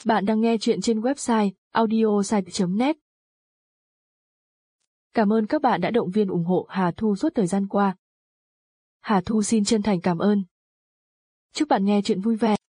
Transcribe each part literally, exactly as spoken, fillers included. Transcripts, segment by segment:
Bạn đang nghe chuyện trên website audiosite chấm net. Cảm ơn các bạn đã động viên ủng hộ Hà Thu suốt thời gian qua. Hà Thu xin chân thành cảm ơn. Chúc bạn nghe chuyện vui vẻ.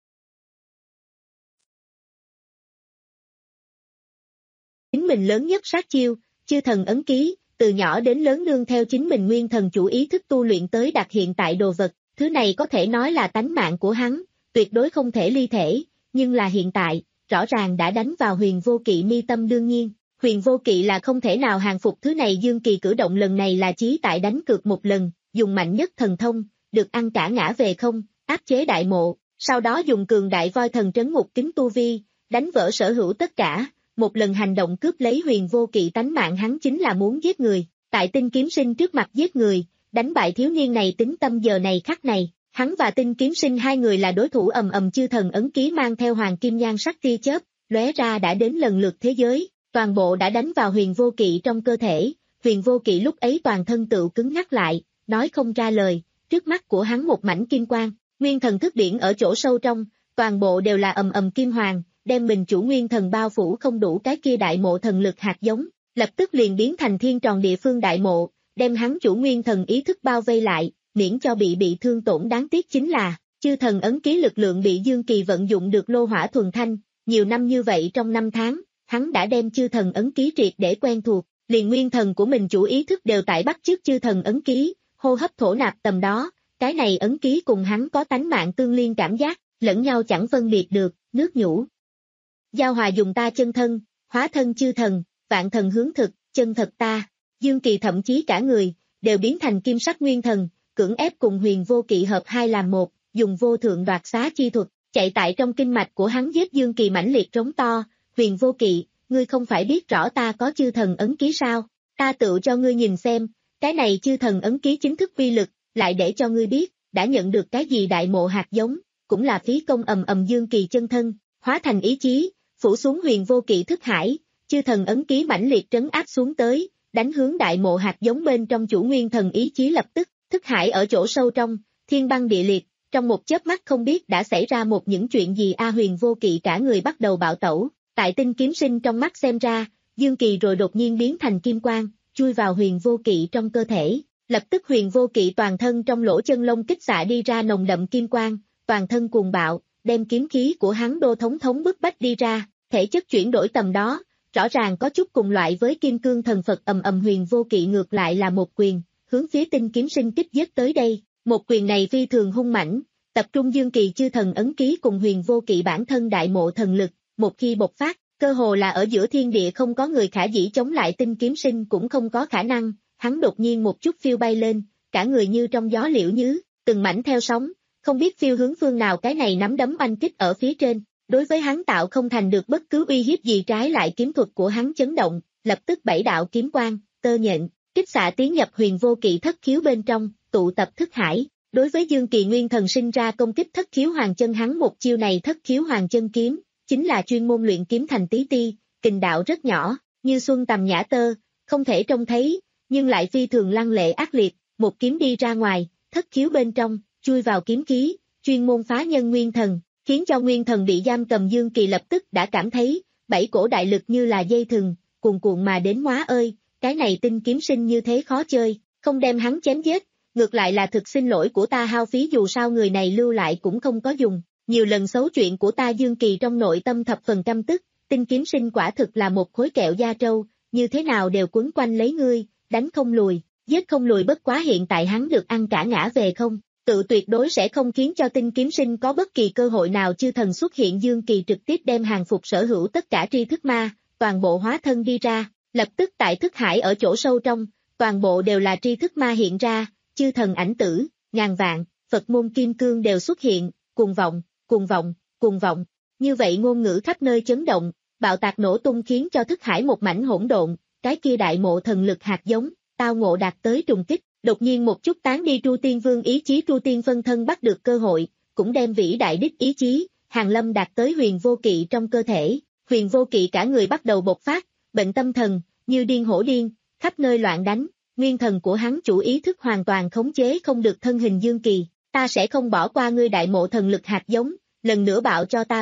Chính mình lớn nhất sát chiêu, chư thần ấn ký, từ nhỏ đến lớn nương theo chính mình nguyên thần chủ ý thức tu luyện tới đạt hiện tại đồ vật, thứ này có thể nói là tánh mạng của hắn, tuyệt đối không thể ly thể, nhưng là hiện tại, rõ ràng đã đánh vào Huyền Vô Kỵ mi tâm đương nhiên, Huyền Vô Kỵ là không thể nào hàng phục thứ này. Dương Kỳ cử động lần này là chí tại đánh cược một lần, dùng mạnh nhất thần thông, được ăn cả ngã về không, áp chế đại mộ, sau đó dùng cường đại voi thần trấn ngục kính tu vi, đánh vỡ sở hữu tất cả. Một lần hành động cướp lấy Huyền Vô Kỵ tánh mạng hắn chính là muốn giết người, tại Tinh Kiếm Sinh trước mặt giết người, đánh bại thiếu niên này tính tâm giờ này khắc này, hắn và Tinh Kiếm Sinh hai người là đối thủ. Ầm ầm chư thần ấn ký mang theo hoàng kim nhan sắc tia chớp, lóe ra đã đến lần lượt thế giới, toàn bộ đã đánh vào Huyền Vô Kỵ trong cơ thể. Huyền Vô Kỵ lúc ấy toàn thân tựu cứng ngắc lại, nói không ra lời, trước mắt của hắn một mảnh kim quang, nguyên thần thức điển ở chỗ sâu trong, toàn bộ đều là ầm ầm kim hoàng, đem mình chủ nguyên thần bao phủ không đủ cái kia đại mộ thần lực hạt giống, lập tức liền biến thành thiên tròn địa phương đại mộ, đem hắn chủ nguyên thần ý thức bao vây lại, miễn cho bị bị thương tổn. Đáng tiếc chính là, chư thần ấn ký lực lượng bị Dương Kỳ vận dụng được lô hỏa thuần thanh, nhiều năm như vậy trong năm tháng, hắn đã đem chư thần ấn ký triệt để quen thuộc, liền nguyên thần của mình chủ ý thức đều tại bắt chước chư thần ấn ký, hô hấp thổ nạp tầm đó, cái này ấn ký cùng hắn có tánh mạng tương liên cảm giác, lẫn nhau chẳng phân biệt được, nước nhũ. Giao hòa dùng ta chân thân, hóa thân chư thần, vạn thần hướng thực, chân thật ta. Dương Kỳ thậm chí cả người, đều biến thành kim sắc nguyên thần, cưỡng ép cùng Huyền Vô Kỵ hợp hai làm một, dùng vô thượng đoạt xá chi thuật, chạy tại trong kinh mạch của hắn giết Dương Kỳ mãnh liệt trống to. Huyền Vô Kỵ, ngươi không phải biết rõ ta có chư thần ấn ký sao? Ta tự cho ngươi nhìn xem, cái này chư thần ấn ký chính thức uy lực, lại để cho ngươi biết, đã nhận được cái gì đại mộ hạt giống, cũng là phí công. Ầm ầm Dương Kỳ chân thân, hóa thành ý chí, phủ xuống Huyền Vô Kỵ thức hải, chư thần ấn ký mãnh liệt trấn áp xuống tới, đánh hướng đại mộ hạt giống bên trong chủ nguyên thần ý chí. Lập tức, thức hải ở chỗ sâu trong, thiên băng địa liệt, trong một chớp mắt không biết đã xảy ra một những chuyện gì. A Huyền Vô Kỵ cả người bắt đầu bạo tẩu, tại Tinh Kiếm Sinh trong mắt xem ra, Dương Kỳ rồi đột nhiên biến thành kim quang, chui vào Huyền Vô Kỵ trong cơ thể, lập tức Huyền Vô Kỵ toàn thân trong lỗ chân lông kích xạ đi ra nồng đậm kim quang, toàn thân cuồng bạo, đem kiếm khí của hắn đô thống thống bức bách đi ra, thể chất chuyển đổi tầm đó, rõ ràng có chút cùng loại với Kim Cương Thần Phật. Ầm ầm Huyền Vô Kỵ ngược lại là một quyền, hướng phía Tinh Kiếm Sinh kích giết tới đây, một quyền này phi thường hung mãnh, tập trung Dương Kỳ chư thần ấn ký cùng Huyền Vô Kỵ bản thân đại mộ thần lực, một khi bộc phát, cơ hồ là ở giữa thiên địa không có người khả dĩ chống lại. Tinh Kiếm Sinh cũng không có khả năng, hắn đột nhiên một chút phiêu bay lên, cả người như trong gió liễu nhứ, từng mảnh theo sóng, không biết phiêu hướng phương nào. Cái này nắm đấm oanh kích ở phía trên, đối với hắn tạo không thành được bất cứ uy hiếp gì, trái lại kiếm thuật của hắn chấn động, lập tức bảy đạo kiếm quang, tơ nhện, kích xạ tiến nhập Huyền Vô Kỵ thất khiếu bên trong, tụ tập thức hải. Đối với Dương Kỳ nguyên thần sinh ra công kích thất khiếu hoàng chân, hắn một chiêu này thất khiếu hoàng chân kiếm, chính là chuyên môn luyện kiếm thành tí ti, kình đạo rất nhỏ, như xuân tầm nhã tơ, không thể trông thấy, nhưng lại phi thường lăng lệ ác liệt, một kiếm đi ra ngoài, thất khiếu bên trong, chui vào kiếm khí, chuyên môn phá nhân nguyên thần, khiến cho nguyên thần bị giam cầm. Dương Kỳ lập tức đã cảm thấy, bảy cổ đại lực như là dây thừng, cuồn cuộn mà đến. Hóa ơi, cái này Tinh Kiếm Sinh như thế khó chơi, không đem hắn chém giết, ngược lại là thực xin lỗi của ta hao phí, dù sao người này lưu lại cũng không có dùng, nhiều lần xấu chuyện của ta. Dương Kỳ trong nội tâm thập phần căm tức, Tinh Kiếm Sinh quả thực là một khối kẹo da trâu, như thế nào đều quấn quanh lấy ngươi, đánh không lùi, giết không lùi. Bất quá hiện tại hắn được ăn cả ngã về không, tự tuyệt đối sẽ không khiến cho Tinh Kiếm Sinh có bất kỳ cơ hội nào. Chư thần xuất hiện, Dương Kỳ trực tiếp đem hàng phục sở hữu tất cả tri thức ma, toàn bộ hóa thân đi ra, lập tức tại thức hải ở chỗ sâu trong, toàn bộ đều là tri thức ma hiện ra, chư thần ảnh tử, ngàn vạn, Phật môn kim cương đều xuất hiện, cuồng vọng, cuồng vọng, cuồng vọng, như vậy ngôn ngữ khắp nơi chấn động, bạo tạc nổ tung khiến cho thức hải một mảnh hỗn độn, cái kia đại mộ thần lực hạt giống, tao ngộ đạt tới trùng kích. Đột nhiên một chút tán đi Tru Tiên Vương ý chí. Tru Tiên phân thân bắt được cơ hội, cũng đem vĩ đại đích ý chí, hàng lâm đạt tới Huyền Vô Kỵ trong cơ thể. Huyền Vô Kỵ cả người bắt đầu bộc phát, bệnh tâm thần, như điên hổ điên, khắp nơi loạn đánh, nguyên thần của hắn chủ ý thức hoàn toàn khống chế không được thân hình Dương Kỳ. Ta sẽ không bỏ qua ngươi đại mộ thần lực hạt giống, lần nữa bạo cho ta phát,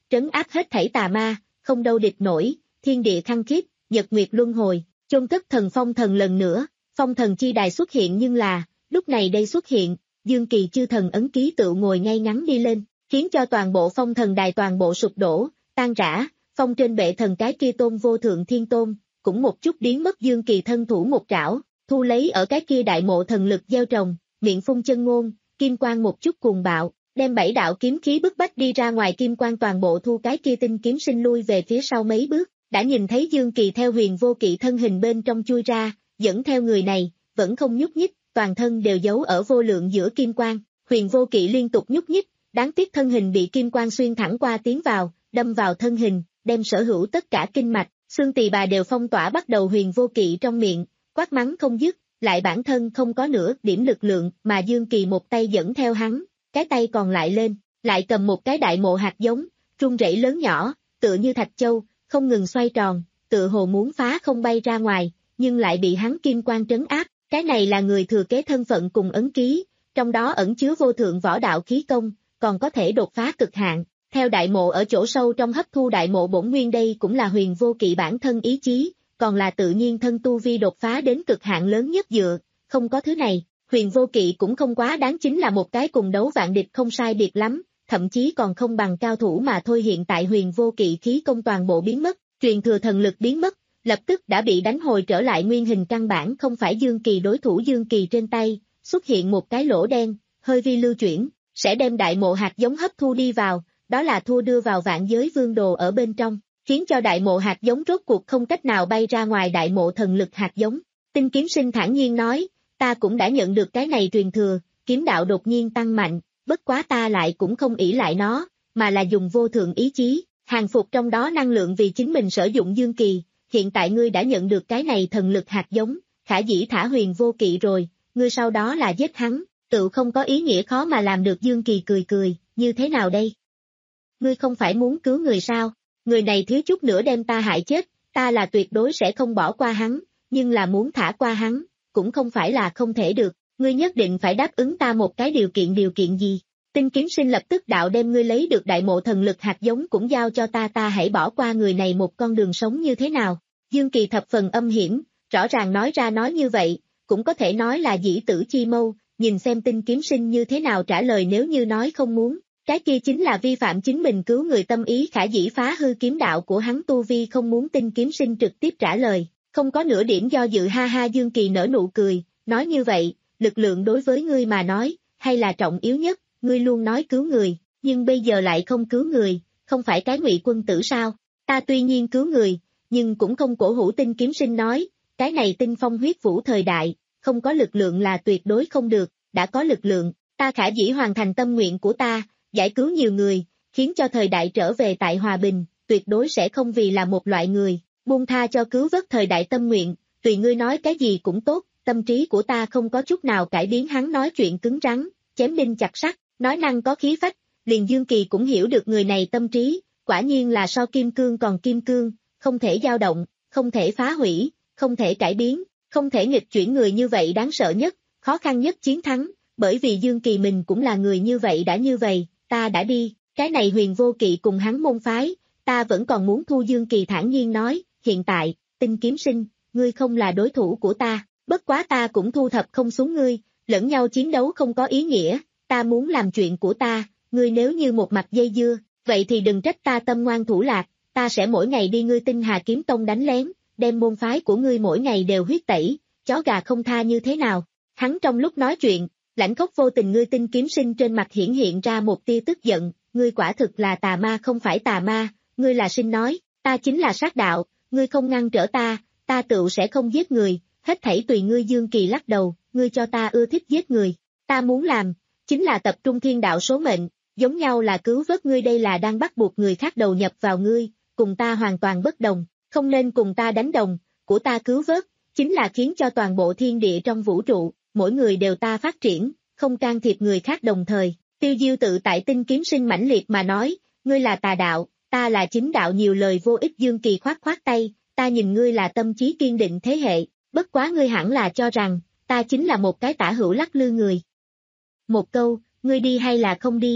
trấn áp hết thảy tà ma, không đâu địch nổi, thiên địa khăng khít, nhật nguyệt luân hồi, chôn cất thần phong thần lần nữa, phong thần chi đài xuất hiện nhưng là, lúc này đây xuất hiện, Dương Kỳ chư thần ấn ký tự ngồi ngay ngắn đi lên, khiến cho toàn bộ phong thần đài toàn bộ sụp đổ, tan rã, phong trên bệ thần cái kia tôn vô thượng thiên tôn, cũng một chút biến mất. Dương Kỳ thân thủ một trảo, thu lấy ở cái kia đại mộ thần lực gieo trồng, miệng phun chân ngôn, kim quang một chút cuồng bạo, đem bảy đạo kiếm khí bức bách đi ra ngoài, kim quang toàn bộ thu cái kia tinh kiếm sinh lui về phía sau mấy bước, đã nhìn thấy Dương Kỳ theo huyền vô kỵ thân hình bên trong chui ra, dẫn theo người này, vẫn không nhúc nhích, toàn thân đều giấu ở vô lượng giữa kim quang, huyền vô kỵ liên tục nhúc nhích, đáng tiếc thân hình bị kim quang xuyên thẳng qua tiến vào, đâm vào thân hình, đem sở hữu tất cả kinh mạch, xương tỳ bà đều phong tỏa bắt đầu huyền vô kỵ trong miệng, quát mắng không dứt, lại bản thân không có nửa điểm lực lượng mà Dương Kỳ một tay dẫn theo hắn, cái tay còn lại lên, lại cầm một cái đại mộ hạt giống, rung rẩy lớn nhỏ, tựa như thạch châu, không ngừng xoay tròn, tựa hồ muốn phá không bay ra ngoài, nhưng lại bị hắn kim quang trấn áp, cái này là người thừa kế thân phận cùng ấn ký, trong đó ẩn chứa vô thượng võ đạo khí công, còn có thể đột phá cực hạn. Theo đại mộ ở chỗ sâu trong hấp thu đại mộ bổn nguyên, đây cũng là huyền vô kỵ bản thân ý chí, còn là tự nhiên thân tu vi đột phá đến cực hạn lớn nhất dựa, không có thứ này, huyền vô kỵ cũng không quá đáng, chính là một cái cùng đấu vạn địch không sai biệt lắm, thậm chí còn không bằng cao thủ mà thôi. Hiện tại huyền vô kỵ khí công toàn bộ biến mất, truyền thừa thần lực biến mất, lập tức đã bị đánh hồi trở lại nguyên hình, căn bản không phải Dương Kỳ đối thủ. Dương Kỳ trên tay, xuất hiện một cái lỗ đen, hơi vi lưu chuyển, sẽ đem đại mộ hạt giống hấp thu đi vào, đó là thua đưa vào vạn giới vương đồ ở bên trong, khiến cho đại mộ hạt giống rốt cuộc không cách nào bay ra ngoài. Đại mộ thần lực hạt giống, Tinh Kiếm Sinh thản nhiên nói, ta cũng đã nhận được cái này truyền thừa, kiếm đạo đột nhiên tăng mạnh, bất quá ta lại cũng không ỷ lại nó, mà là dùng vô thượng ý chí, hàng phục trong đó năng lượng vì chính mình sử dụng. Dương Kỳ, hiện tại ngươi đã nhận được cái này thần lực hạt giống, khả dĩ thả huyền vô kỵ rồi, ngươi sau đó là giết hắn, tự không có ý nghĩa khó mà làm được. Dương Kỳ cười cười, như thế nào đây? Ngươi không phải muốn cứu người sao? Người này thiếu chút nữa đem ta hại chết, ta là tuyệt đối sẽ không bỏ qua hắn, nhưng là muốn thả qua hắn, cũng không phải là không thể được, ngươi nhất định phải đáp ứng ta một cái điều kiện. Điều kiện gì? Tinh Kiếm Sinh lập tức đạo, đem ngươi lấy được đại mộ thần lực hạt giống cũng giao cho ta, ta hãy bỏ qua người này một con đường sống. Như thế nào? Dương Kỳ thập phần âm hiểm, rõ ràng nói ra nói như vậy, cũng có thể nói là dĩ tử chi mâu, nhìn xem Tinh Kiếm Sinh như thế nào trả lời. Nếu như nói không muốn, cái kia chính là vi phạm chính mình cứu người tâm ý, khả dĩ phá hư kiếm đạo của hắn tu vi. Không muốn. Tinh Kiếm Sinh trực tiếp trả lời, không có nửa điểm do dự. Ha ha. Dương Kỳ nở nụ cười, nói như vậy, lực lượng đối với ngươi mà nói, hay là trọng yếu nhất, ngươi luôn nói cứu người, nhưng bây giờ lại không cứu người, không phải cái ngụy quân tử sao? Ta tuy nhiên cứu người, nhưng cũng không cổ hủ. Tinh Kiếm Sinh nói, cái này tinh phong huyết vũ thời đại, không có lực lượng là tuyệt đối không được, đã có lực lượng, ta khả dĩ hoàn thành tâm nguyện của ta, giải cứu nhiều người, khiến cho thời đại trở về tại hòa bình, tuyệt đối sẽ không vì là một loại người, buông tha cho cứu vớt thời đại tâm nguyện, tùy ngươi nói cái gì cũng tốt, tâm trí của ta không có chút nào cải biến. Hắn nói chuyện cứng rắn, chém đinh chặt sắt, nói năng có khí phách, liền Dương Kỳ cũng hiểu được người này tâm trí, quả nhiên là so kim cương còn kim cương, không thể dao động, không thể phá hủy, không thể cải biến, không thể nghịch chuyển. Người như vậy đáng sợ nhất, khó khăn nhất chiến thắng, bởi vì Dương Kỳ mình cũng là người như vậy. Đã như vậy, ta đã đi, cái này huyền vô kỵ cùng hắn môn phái, ta vẫn còn muốn thu. Dương Kỳ thản nhiên nói, hiện tại, Tinh Kiếm Sinh, ngươi không là đối thủ của ta, bất quá ta cũng thu thập không xuống ngươi, lẫn nhau chiến đấu không có ý nghĩa, ta muốn làm chuyện của ta, ngươi nếu như một mặt dây dưa, vậy thì đừng trách ta tâm ngoan thủ lạc, ta sẽ mỗi ngày đi ngươi Tinh Hà Kiếm Tông đánh lén, đem môn phái của ngươi mỗi ngày đều huyết tẩy, chó gà không tha. Như thế nào? Hắn trong lúc nói chuyện, lãnh khốc vô tình. Ngươi Tinh Kiếm Sinh trên mặt hiển hiện ra một tia tức giận, ngươi quả thực là tà ma. Không phải tà ma, ngươi là sinh nói, ta chính là sát đạo, ngươi không ngăn trở ta, ta tựu sẽ không giết người, hết thảy tùy ngươi. Dương Kỳ lắc đầu, ngươi cho ta ưa thích giết người, ta muốn làm, chính là tập trung thiên đạo số mệnh, giống nhau là cứu vớt ngươi, đây là đang bắt buộc người khác đầu nhập vào ngươi, cùng ta hoàn toàn bất đồng, không nên cùng ta đánh đồng, của ta cứu vớt, chính là khiến cho toàn bộ thiên địa trong vũ trụ, mỗi người đều ta phát triển, không can thiệp người khác đồng thời. Tiêu Diêu tự tại. Tinh Kiếm Sinh mãnh liệt mà nói, ngươi là tà đạo, ta là chính đạo. Nhiều lời vô ích. Dương Kỳ khoát khoát tay, ta nhìn ngươi là tâm trí kiên định thế hệ, bất quá ngươi hẳn là cho rằng, ta chính là một cái tả hữu lắc lư người. Một câu, ngươi đi hay là không đi?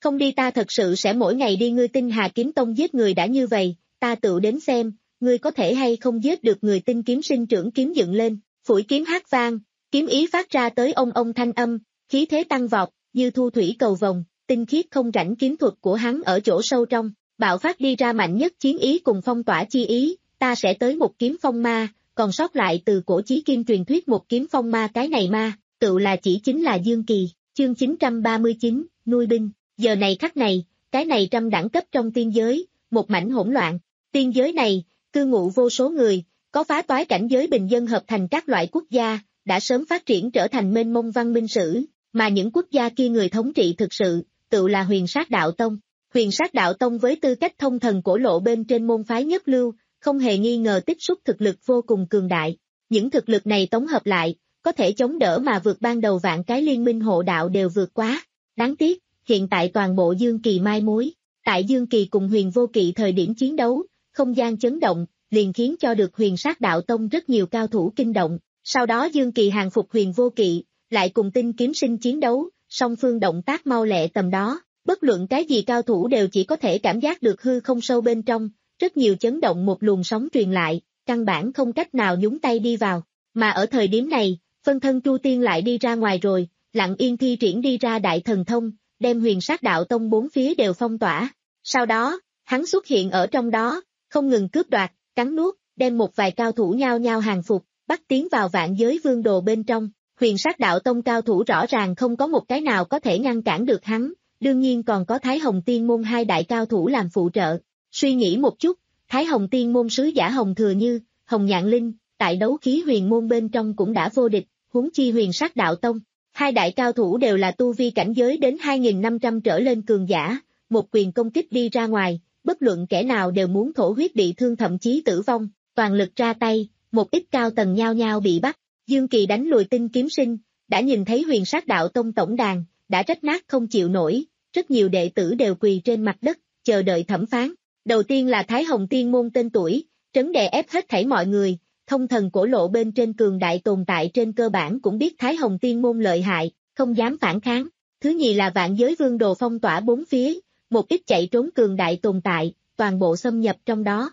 Không đi ta thật sự sẽ mỗi ngày đi ngươi Tinh Hà Kiếm Tông giết người đã như vậy, ta tự đến xem, ngươi có thể hay không giết được người Tinh Kiếm Sinh trưởng kiếm dựng lên, phủi kiếm hát vang, kiếm ý phát ra tới ông ông thanh âm, khí thế tăng vọt, như thu thủy cầu vồng, tinh khiết không rãnh kiếm thuật của hắn ở chỗ sâu trong, bạo phát đi ra mạnh nhất chiến ý cùng phong tỏa chi ý, ta sẽ tới một kiếm phong ma, còn sót lại từ cổ chí kim truyền thuyết một kiếm phong ma cái này ma, tự là chỉ chính là Dương Kỳ, chương chín trăm ba mươi chín, nuôi binh, giờ này khắc này, cái này trăm đẳng cấp trong tiên giới, một mảnh hỗn loạn, tiên giới này, cư ngụ vô số người, có phá toái cảnh giới bình dân hợp thành các loại quốc gia, đã sớm phát triển trở thành mênh mông văn minh sử, mà những quốc gia kia người thống trị thực sự, tự là Huyền Sát Đạo Tông. Huyền Sát Đạo Tông với tư cách thông thần cổ lộ bên trên môn phái nhất lưu, không hề nghi ngờ tích xúc thực lực vô cùng cường đại. Những thực lực này tổng hợp lại, có thể chống đỡ mà vượt ban đầu vạn cái liên minh hộ đạo đều vượt quá. Đáng tiếc, hiện tại toàn bộ Dương Kỳ mai mối. Tại Dương Kỳ cùng Huyền Vô Kỵ thời điểm chiến đấu, không gian chấn động, liền khiến cho được Huyền Sát Đạo Tông rất nhiều cao thủ kinh động. Sau đó Dương Kỳ hàng phục Huyền Vô Kỵ, lại cùng Tinh Kiếm Sinh chiến đấu, song phương động tác mau lẹ tầm đó. Bất luận cái gì cao thủ đều chỉ có thể cảm giác được hư không sâu bên trong, rất nhiều chấn động một luồng sóng truyền lại, căn bản không cách nào nhúng tay đi vào. Mà ở thời điểm này, phân thân Chu Tiên lại đi ra ngoài rồi, lặng yên thi triển đi ra đại thần thông, đem Huyền Sát Đạo Tông bốn phía đều phong tỏa. Sau đó, hắn xuất hiện ở trong đó, không ngừng cướp đoạt, cắn nuốt, đem một vài cao thủ nhao nhao hàng phục, bắt tiến vào vạn giới vương đồ bên trong. Huyền Sát Đạo Tông cao thủ rõ ràng không có một cái nào có thể ngăn cản được hắn, đương nhiên còn có Thái Hồng Tiên Môn hai đại cao thủ làm phụ trợ. Suy nghĩ một chút, Thái Hồng Tiên Môn sứ giả Hồng Thừa Như, Hồng Nhạn Linh, tại đấu khí huyền môn bên trong cũng đã vô địch, huống chi Huyền Sát Đạo Tông. Hai đại cao thủ đều là tu vi cảnh giới đến hai nghìn năm trăm trở lên cường giả, một quyền công kích đi ra ngoài, bất luận kẻ nào đều muốn thổ huyết bị thương thậm chí tử vong, toàn lực ra tay, một ít cao tầng nhao nhao bị bắt. Dương Kỳ đánh lùi Tinh Kiếm Sinh, đã nhìn thấy Huyền Sát Đạo Tông tổng đàn, đã rách nát không chịu nổi, rất nhiều đệ tử đều quỳ trên mặt đất, chờ đợi thẩm phán. Đầu tiên là Thái Hồng Tiên Môn tên tuổi, trấn đè ép hết thảy mọi người, thông thần cổ lộ bên trên cường đại tồn tại trên cơ bản cũng biết Thái Hồng Tiên Môn lợi hại, không dám phản kháng. Thứ nhì là vạn giới vương đồ phong tỏa bốn phía, một ít chạy trốn cường đại tồn tại, toàn bộ xâm nhập trong đó.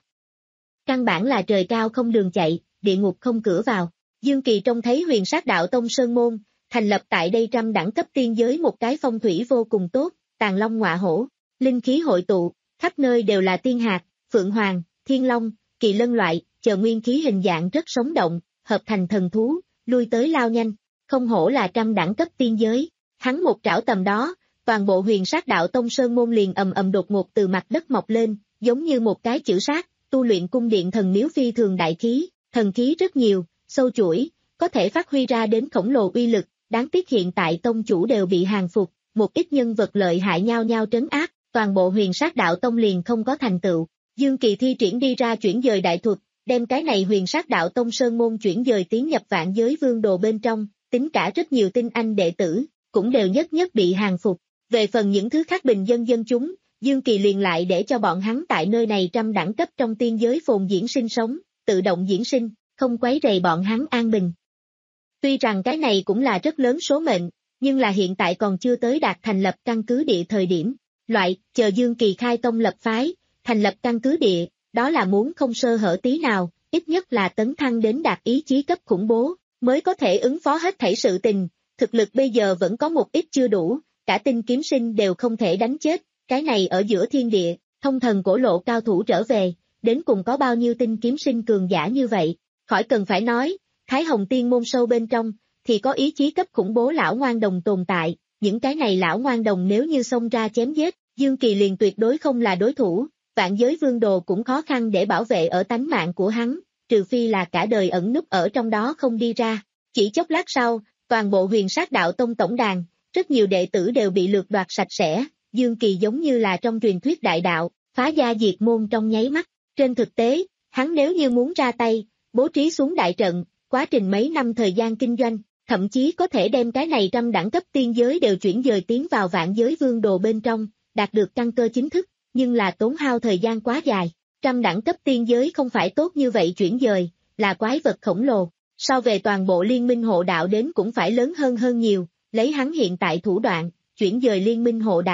Căn bản là trời cao không đường chạy, địa ngục không cửa vào. Dương Kỳ trông thấy Huyền Sát Đạo Tông Sơn Môn, thành lập tại đây trăm đẳng cấp tiên giới một cái phong thủy vô cùng tốt, tàng long ngọa hổ, linh khí hội tụ, khắp nơi đều là tiên hạt, phượng hoàng, thiên long, kỳ lân loại, chờ nguyên khí hình dạng rất sống động, hợp thành thần thú, lui tới lao nhanh, không hổ là trăm đẳng cấp tiên giới. Hắn một trảo tầm đó, toàn bộ Huyền Sát Đạo Tông Sơn Môn liền ầm ầm đột ngột từ mặt đất mọc lên, giống như một cái chữ sát, tu luyện cung điện thần miếu phi thường đại khí, thần khí rất nhiều, sâu chuỗi, có thể phát huy ra đến khổng lồ uy lực, đáng tiếc hiện tại tông chủ đều bị hàng phục, một ít nhân vật lợi hại nhau nhau trấn áp, toàn bộ Huyền Sát Đạo Tông liền không có thành tựu. Dương Kỳ thi triển đi ra chuyển dời đại thuật, đem cái này Huyền Sát Đạo Tông Sơn Môn chuyển dời tiến nhập vạn giới vương đồ bên trong, tính cả rất nhiều tinh anh đệ tử, cũng đều nhất nhất bị hàng phục. Về phần những thứ khác bình dân dân chúng, Dương Kỳ liền lại để cho bọn hắn tại nơi này trăm đẳng cấp trong tiên giới phồn diễn sinh sống, tự động diễn sinh, không quấy rầy bọn hắn an bình. Tuy rằng cái này cũng là rất lớn số mệnh, nhưng là hiện tại còn chưa tới đạt thành lập căn cứ địa thời điểm. Loại, chờ Dương Kỳ khai tông lập phái, thành lập căn cứ địa, đó là muốn không sơ hở tí nào, ít nhất là tấn thăng đến đạt ý chí cấp khủng bố, mới có thể ứng phó hết thảy sự tình. Thực lực bây giờ vẫn có một ít chưa đủ, cả Tinh Kiếm Sinh đều không thể đánh chết, cái này ở giữa thiên địa, thông thần cổ lộ cao thủ trở về, đến cùng có bao nhiêu Tinh Kiếm Sinh cường giả như vậy, khỏi cần phải nói, Thái Hồng Tiên Môn sâu bên trong, thì có ý chí cấp khủng bố lão ngoan đồng tồn tại, những cái này lão ngoan đồng nếu như xông ra chém giết, Dương Kỳ liền tuyệt đối không là đối thủ, vạn giới vương đồ cũng khó khăn để bảo vệ ở tánh mạng của hắn, trừ phi là cả đời ẩn núp ở trong đó không đi ra. Chỉ chốc lát sau, toàn bộ Huyền Sát Đạo Tông tổng đàn, rất nhiều đệ tử đều bị lược đoạt sạch sẽ, Dương Kỳ giống như là trong truyền thuyết đại đạo, phá gia diệt môn trong nháy mắt. Trên thực tế, hắn nếu như muốn ra tay, bố trí xuống đại trận, quá trình mấy năm thời gian kinh doanh, thậm chí có thể đem cái này trăm đẳng cấp tiên giới đều chuyển dời tiến vào vạn giới vương đồ bên trong, đạt được căn cơ chính thức, nhưng là tốn hao thời gian quá dài. Trăm đẳng cấp tiên giới không phải tốt như vậy chuyển dời, là quái vật khổng lồ, so về toàn bộ liên minh hộ đạo đến cũng phải lớn hơn hơn nhiều, lấy hắn hiện tại thủ đoạn, chuyển dời liên minh hộ đạo,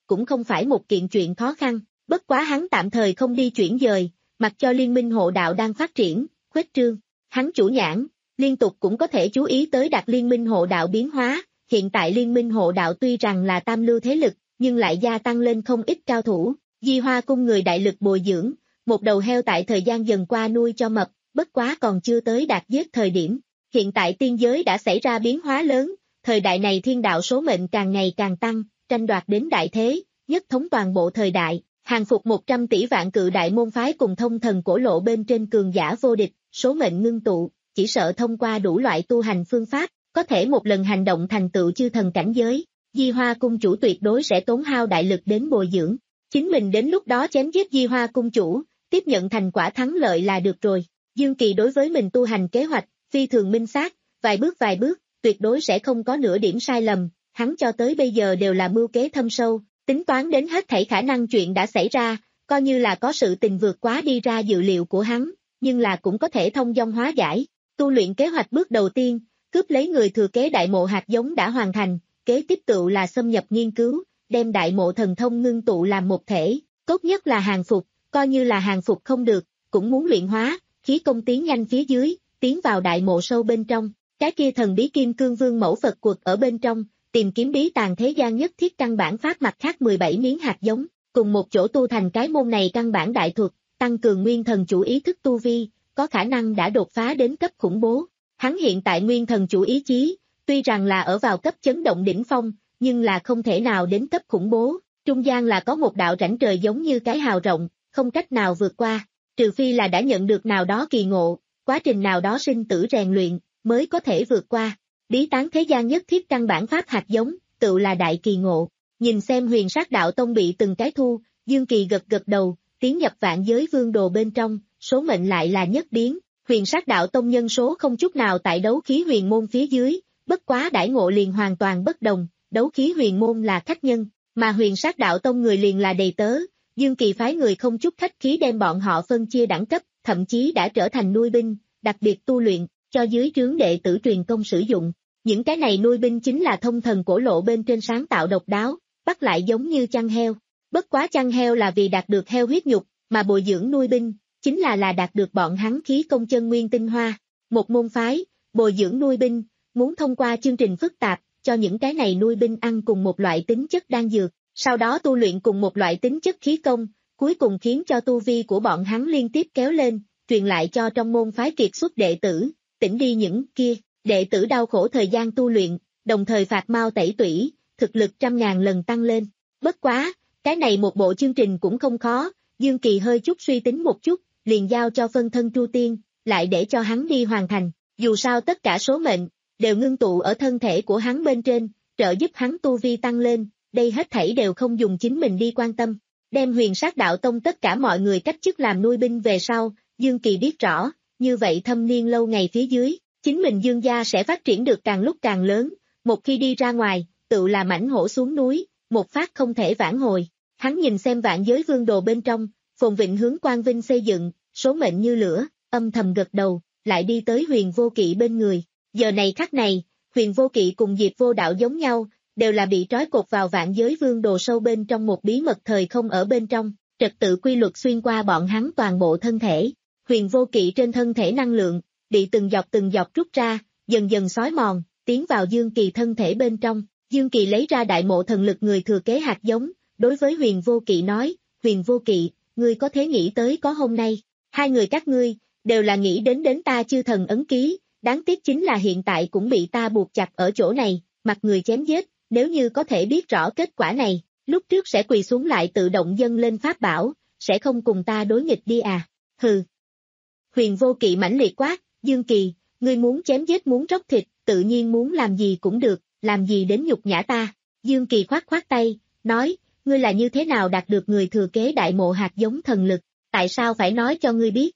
cũng không phải một kiện chuyện khó khăn, bất quá hắn tạm thời không đi chuyển dời, mặc cho liên minh hộ đạo đang phát triển, khuếch trương. Hắn chủ nhãn, liên tục cũng có thể chú ý tới đặc liên minh hộ đạo biến hóa, hiện tại liên minh hộ đạo tuy rằng là tam lưu thế lực, nhưng lại gia tăng lên không ít cao thủ, Di Hoa cung người đại lực bồi dưỡng, một đầu heo tại thời gian dần qua nuôi cho mập, bất quá còn chưa tới đạt giết thời điểm. Hiện tại tiên giới đã xảy ra biến hóa lớn, thời đại này thiên đạo số mệnh càng ngày càng tăng, tranh đoạt đến đại thế, nhất thống toàn bộ thời đại, hàng phục một trăm tỷ vạn cự đại môn phái cùng thông thần cổ lộ bên trên cường giả vô địch, số mệnh ngưng tụ, chỉ sợ thông qua đủ loại tu hành phương pháp, có thể một lần hành động thành tựu chư thần cảnh giới, Di Hoa cung chủ tuyệt đối sẽ tốn hao đại lực đến bồi dưỡng, chính mình đến lúc đó chém giết Di Hoa cung chủ, tiếp nhận thành quả thắng lợi là được rồi. Dương Kỳ đối với mình tu hành kế hoạch, phi thường minh xác, vài bước vài bước, tuyệt đối sẽ không có nửa điểm sai lầm, hắn cho tới bây giờ đều là mưu kế thâm sâu, tính toán đến hết thảy khả năng chuyện đã xảy ra, coi như là có sự tình vượt quá đi ra dự liệu của hắn, nhưng là cũng có thể thông dong hóa giải. Tu luyện kế hoạch bước đầu tiên, cướp lấy người thừa kế đại mộ hạt giống đã hoàn thành, kế tiếp tựu là xâm nhập nghiên cứu, đem đại mộ thần thông ngưng tụ làm một thể, tốt nhất là hàng phục, coi như là hàng phục không được, cũng muốn luyện hóa, khí công tiến nhanh phía dưới, tiến vào đại mộ sâu bên trong, cái kia thần bí kim cương vương mẫu Phật quật ở bên trong, tìm kiếm bí tàng thế gian nhất thiết căn bản pháp mặt khác mười bảy miếng hạt giống, cùng một chỗ tu thành cái môn này căn bản đại thuật, tăng cường nguyên thần chủ ý thức tu vi, có khả năng đã đột phá đến cấp khủng bố. Hắn hiện tại nguyên thần chủ ý chí, tuy rằng là ở vào cấp chấn động đỉnh phong, nhưng là không thể nào đến cấp khủng bố, trung gian là có một đạo rãnh trời giống như cái hào rộng, không cách nào vượt qua, trừ phi là đã nhận được nào đó kỳ ngộ, quá trình nào đó sinh tử rèn luyện, mới có thể vượt qua. Bí tán thế gian nhất thiết căn bản pháp hạt giống, tự là đại kỳ ngộ. Nhìn xem huyền sát đạo tông bị từng cái thu, Dương Kỳ gật gật đầu, tiến nhập vạn giới vương đồ bên trong, số mệnh lại là nhất biến. Huyền sát đạo tông nhân số không chút nào tại đấu khí huyền môn phía dưới, bất quá đãi ngộ liền hoàn toàn bất đồng, đấu khí huyền môn là khách nhân, mà huyền sát đạo tông người liền là đầy tớ. Dương Kỳ phái người không chút khách khí đem bọn họ phân chia đẳng cấp, thậm chí đã trở thành nuôi binh, đặc biệt tu luyện, cho dưới trướng đệ tử truyền công sử dụng. Những cái này nuôi binh chính là thông thần cổ lộ bên trên sáng tạo độc đáo, bắt lại giống như chăn heo. Bất quá chăn heo là vì đạt được heo huyết nhục, mà bồi dưỡng nuôi binh, chính là là đạt được bọn hắn khí công chân nguyên tinh hoa. Một môn phái, bồi dưỡng nuôi binh, muốn thông qua chương trình phức tạp, cho những cái này nuôi binh ăn cùng một loại tính chất đan dược, sau đó tu luyện cùng một loại tính chất khí công, cuối cùng khiến cho tu vi của bọn hắn liên tiếp kéo lên, truyền lại cho trong môn phái kiệt xuất đệ tử, tỉnh đi những kia, đệ tử đau khổ thời gian tu luyện, đồng thời phạt mau tẩy tủy, thực lực trăm ngàn lần tăng lên. Bất quá, cái này một bộ chương trình cũng không khó, Dương Kỳ hơi chút suy tính một chút, liền giao cho phân thân Chu Tiên, lại để cho hắn đi hoàn thành, dù sao tất cả số mệnh, đều ngưng tụ ở thân thể của hắn bên trên, trợ giúp hắn tu vi tăng lên, đây hết thảy đều không dùng chính mình đi quan tâm. Đem huyền sát đạo tông tất cả mọi người cách chức làm nuôi binh về sau, Dương Kỳ biết rõ, như vậy thâm niên lâu ngày phía dưới, chính mình Dương gia sẽ phát triển được càng lúc càng lớn, một khi đi ra ngoài, tự là mãnh hổ xuống núi, một phát không thể vãn hồi. Hắn nhìn xem vạn giới vương đồ bên trong, phồn vịnh hướng quang vinh xây dựng, số mệnh như lửa, âm thầm gật đầu, lại đi tới Huyền Vô Kỵ bên người. Giờ này khắc này, Huyền Vô Kỵ cùng Diệp Vô Đạo giống nhau, đều là bị trói cột vào vạn giới vương đồ sâu bên trong một bí mật thời không ở bên trong, trật tự quy luật xuyên qua bọn hắn toàn bộ thân thể. Huyền Vô Kỵ trên thân thể năng lượng, bị từng dọc từng dọc rút ra, dần dần xói mòn, tiến vào Dương Kỳ thân thể bên trong. Dương Kỳ lấy ra đại mộ thần lực người thừa kế hạt giống, đối với Huyền Vô Kỵ nói, Huyền Vô Kỵ, ngươi có thể nghĩ tới có hôm nay, hai người các ngươi, đều là nghĩ đến đến ta chư thần ấn ký, đáng tiếc chính là hiện tại cũng bị ta buộc chặt ở chỗ này, mặt người chém giết, nếu như có thể biết rõ kết quả này, lúc trước sẽ quỳ xuống lại tự động dâng lên pháp bảo, sẽ không cùng ta đối nghịch đi à, hừ. Huyền Vô Kỵ mãnh liệt quát, Dương Kỳ, ngươi muốn chém giết muốn róc thịt, tự nhiên muốn làm gì cũng được, làm gì đến nhục nhã ta. Dương Kỳ khoát khoát tay, nói, ngươi là như thế nào đạt được người thừa kế đại mộ hạt giống thần lực, tại sao phải nói cho ngươi biết?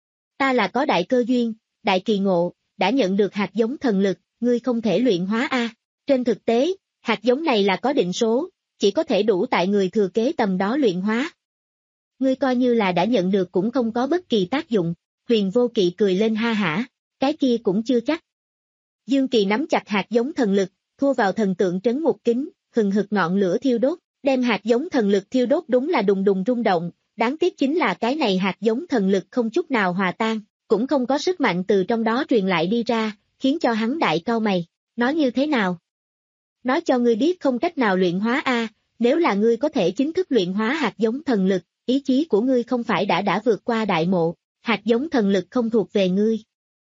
Ta là có đại cơ duyên, đại kỳ ngộ, đã nhận được hạt giống thần lực, ngươi không thể luyện hóa a. À. Trên thực tế, hạt giống này là có định số, chỉ có thể đủ tại người thừa kế tầm đó luyện hóa. Ngươi coi như là đã nhận được cũng không có bất kỳ tác dụng. Huyền Vô Kỵ cười lên ha hả, cái kia cũng chưa chắc. Dương Kỳ nắm chặt hạt giống thần lực, thua vào thần tượng trấn một kính, hừng hực ngọn lửa thiêu đốt, Đem hạt giống thần lực thiêu đốt đúng là đùng đùng rung động, đáng tiếc chính là cái này hạt giống thần lực không chút nào hòa tan, cũng không có sức mạnh từ trong đó truyền lại đi ra, khiến cho hắn đại cau mày. Nói như thế nào? Nói cho ngươi biết không cách nào luyện hóa a, nếu là ngươi có thể chính thức luyện hóa hạt giống thần lực, ý chí của ngươi không phải đã đã vượt qua đại mộ, hạt giống thần lực không thuộc về ngươi.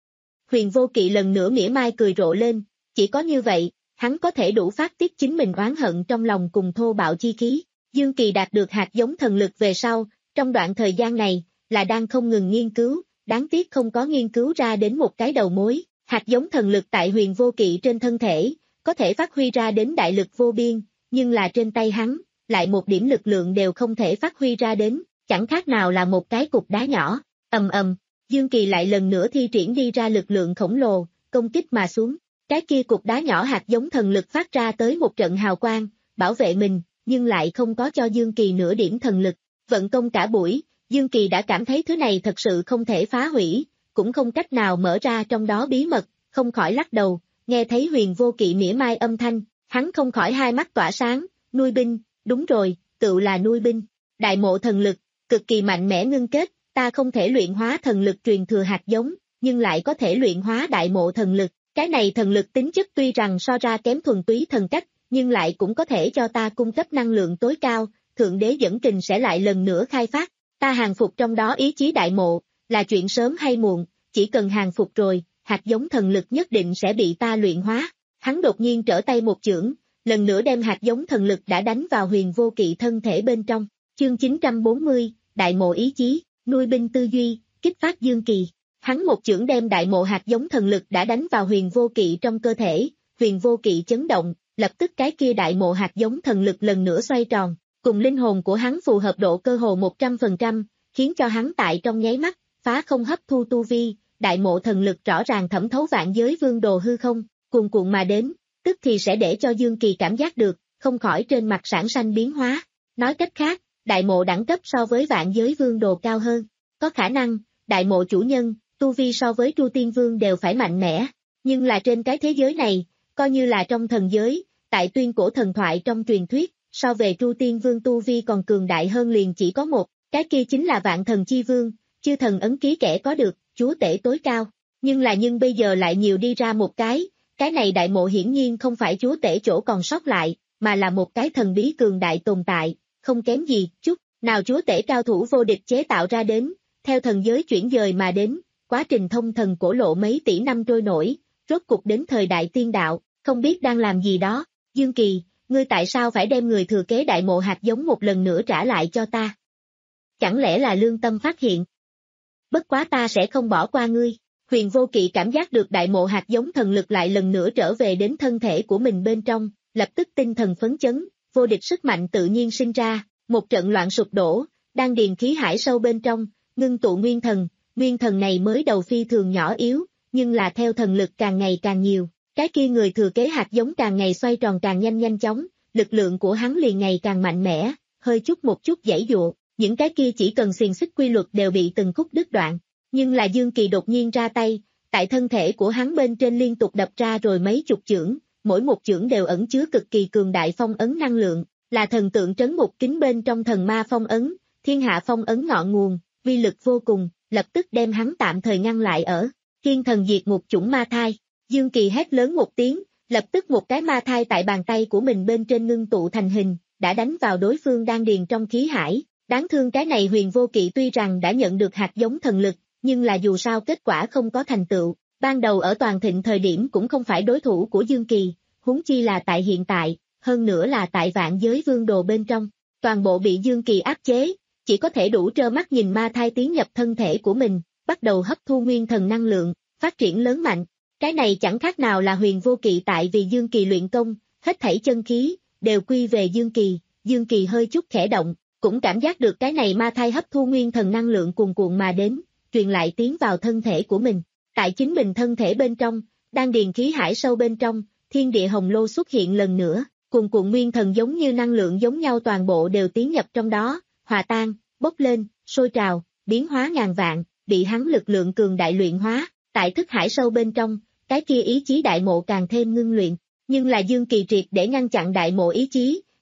Huyền Vô Kỵ lần nữa mỉa mai cười rộ lên, chỉ có như vậy, hắn có thể đủ phát tiết chính mình oán hận trong lòng cùng thô bạo chi khí. Dương Kỳ đạt được hạt giống thần lực về sau, trong đoạn thời gian này, là đang không ngừng nghiên cứu, đáng tiếc không có nghiên cứu ra đến một cái đầu mối. Hạt giống thần lực tại Huyền Vô Kỵ trên thân thể, có thể phát huy ra đến đại lực vô biên, nhưng là trên tay hắn, lại một điểm lực lượng đều không thể phát huy ra đến, chẳng khác nào là một cái cục đá nhỏ. Ầm ầm, Dương Kỳ lại lần nữa thi triển đi ra lực lượng khổng lồ, công kích mà xuống. Cái kia cục đá nhỏ hạt giống thần lực phát ra tới một trận hào quang, bảo vệ mình, nhưng lại không có cho Dương Kỳ nửa điểm thần lực. Vận công cả buổi, Dương Kỳ đã cảm thấy thứ này thật sự không thể phá hủy, cũng không cách nào mở ra trong đó bí mật, không khỏi lắc đầu, nghe thấy Huyền Vô Kỵ mỉa mai âm thanh, hắn không khỏi hai mắt tỏa sáng, nuôi binh, đúng rồi, tựu là nuôi binh. Đại mộ thần lực, cực kỳ mạnh mẽ ngưng kết, ta không thể luyện hóa thần lực truyền thừa hạt giống, nhưng lại có thể luyện hóa đại mộ thần lực. Cái này thần lực tính chất tuy rằng so ra kém thuần túy thần cách, nhưng lại cũng có thể cho ta cung cấp năng lượng tối cao, Thượng Đế dẫn kình sẽ lại lần nữa khai phát, ta hàng phục trong đó ý chí đại mộ, là chuyện sớm hay muộn, chỉ cần hàng phục rồi, hạt giống thần lực nhất định sẽ bị ta luyện hóa. Hắn đột nhiên trở tay một chưởng, lần nữa đem hạt giống thần lực đã đánh vào Huyền Vô Kỵ thân thể bên trong. Chương chín trăm bốn mươi, Đại mộ ý chí, nuôi binh tư duy, kích phát Dương Kỳ. Hắn một chưởng đem đại mộ hạt giống thần lực đã đánh vào Huyền Vô Kỵ trong cơ thể, Huyền Vô Kỵ chấn động, lập tức cái kia đại mộ hạt giống thần lực lần nữa xoay tròn, cùng linh hồn của hắn phù hợp độ cơ hồ một trăm phần trăm, khiến cho hắn tại trong nháy mắt, phá không hấp thu tu vi, đại mộ thần lực rõ ràng thẩm thấu vạn giới vương đồ hư không, cuồn cuộn mà đến, tức thì sẽ để cho Dương Kỳ cảm giác được, không khỏi trên mặt sản sanh biến hóa. Nói cách khác, đại mộ đẳng cấp so với vạn giới vương đồ cao hơn, có khả năng, đại mộ chủ nhân, tu vi so với Tru Tiên Vương đều phải mạnh mẽ, nhưng là trên cái thế giới này, coi như là trong thần giới, tại tuyên cổ thần thoại trong truyền thuyết, so về Tru Tiên Vương tu vi còn cường đại hơn liền chỉ có một, cái kia chính là Vạn Thần Chi Vương, chư thần ấn ký kẻ có được, chúa tể tối cao, nhưng là nhưng bây giờ lại nhiều đi ra một cái, cái này đại mộ hiển nhiên không phải chúa tể chỗ còn sót lại, mà là một cái thần bí cường đại tồn tại, không kém gì, chút, nào chúa tể cao thủ vô địch chế tạo ra đến, theo thần giới chuyển dời mà đến. Quá trình thông thần cổ lộ mấy tỷ năm trôi nổi, rốt cục đến thời đại tiên đạo, không biết đang làm gì đó. Dương Kỳ, ngươi tại sao phải đem người thừa kế đại mộ hạt giống một lần nữa trả lại cho ta? Chẳng lẽ là lương tâm phát hiện? Bất quá ta sẽ không bỏ qua ngươi. Huyền Vô Kỵ cảm giác được đại mộ hạt giống thần lực lại lần nữa trở về đến thân thể của mình bên trong, lập tức tinh thần phấn chấn, vô địch sức mạnh tự nhiên sinh ra, một trận loạn sụp đổ, đang điền khí hải sâu bên trong, ngưng tụ nguyên thần. Nguyên thần này mới đầu phi thường nhỏ yếu, nhưng là theo thần lực càng ngày càng nhiều, cái kia người thừa kế hạt giống càng ngày xoay tròn càng nhanh nhanh chóng, lực lượng của hắn liền ngày càng mạnh mẽ, hơi chút một chút giãy dụa, những cái kia chỉ cần xiềng xích quy luật đều bị từng khúc đứt đoạn. Nhưng là Dương Kỳ đột nhiên ra tay, tại thân thể của hắn bên trên liên tục đập ra rồi mấy chục chưởng, mỗi một chưởng đều ẩn chứa cực kỳ cường đại phong ấn năng lượng, là thần tượng trấn ngục kính bên trong thần ma phong ấn, thiên hạ phong ấn ngọn nguồn, vi lực vô cùng. Lập tức đem hắn tạm thời ngăn lại ở thiên thần diệt ngục chủng ma thai. Dương Kỳ hét lớn một tiếng, lập tức một cái ma thai tại bàn tay của mình bên trên ngưng tụ thành hình, đã đánh vào đối phương đang điền trong khí hải. Đáng thương cái này Huyền Vô Kỵ tuy rằng đã nhận được hạt giống thần lực, nhưng là dù sao kết quả không có thành tựu, ban đầu ở toàn thịnh thời điểm cũng không phải đối thủ của Dương Kỳ, huống chi là tại hiện tại, hơn nữa là tại vạn giới vương đồ bên trong, toàn bộ bị Dương Kỳ áp chế. Chỉ có thể đủ trơ mắt nhìn ma thai tiến nhập thân thể của mình, bắt đầu hấp thu nguyên thần năng lượng, phát triển lớn mạnh. Cái này chẳng khác nào là Huyền Vô Kỵ tại vì Dương Kỳ luyện công, hết thảy chân khí, đều quy về Dương Kỳ, Dương Kỳ hơi chút khẽ động, cũng cảm giác được cái này ma thai hấp thu nguyên thần năng lượng cuồn cuộn mà đến, truyền lại tiến vào thân thể của mình. Tại chính mình thân thể bên trong, đang điền khí hải sâu bên trong, thiên địa hồng lô xuất hiện lần nữa, cuồn cuộn nguyên thần giống như năng lượng giống nhau toàn bộ đều tiến nhập trong đó. Hòa tan, bốc lên, sôi trào, biến hóa ngàn vạn, bị hắn lực lượng cường đại luyện hóa, tại thức hải sâu bên trong, cái kia ý chí đại mộ càng thêm ngưng luyện, nhưng là Dương Kỳ triệt để ngăn chặn đại mộ ý chí,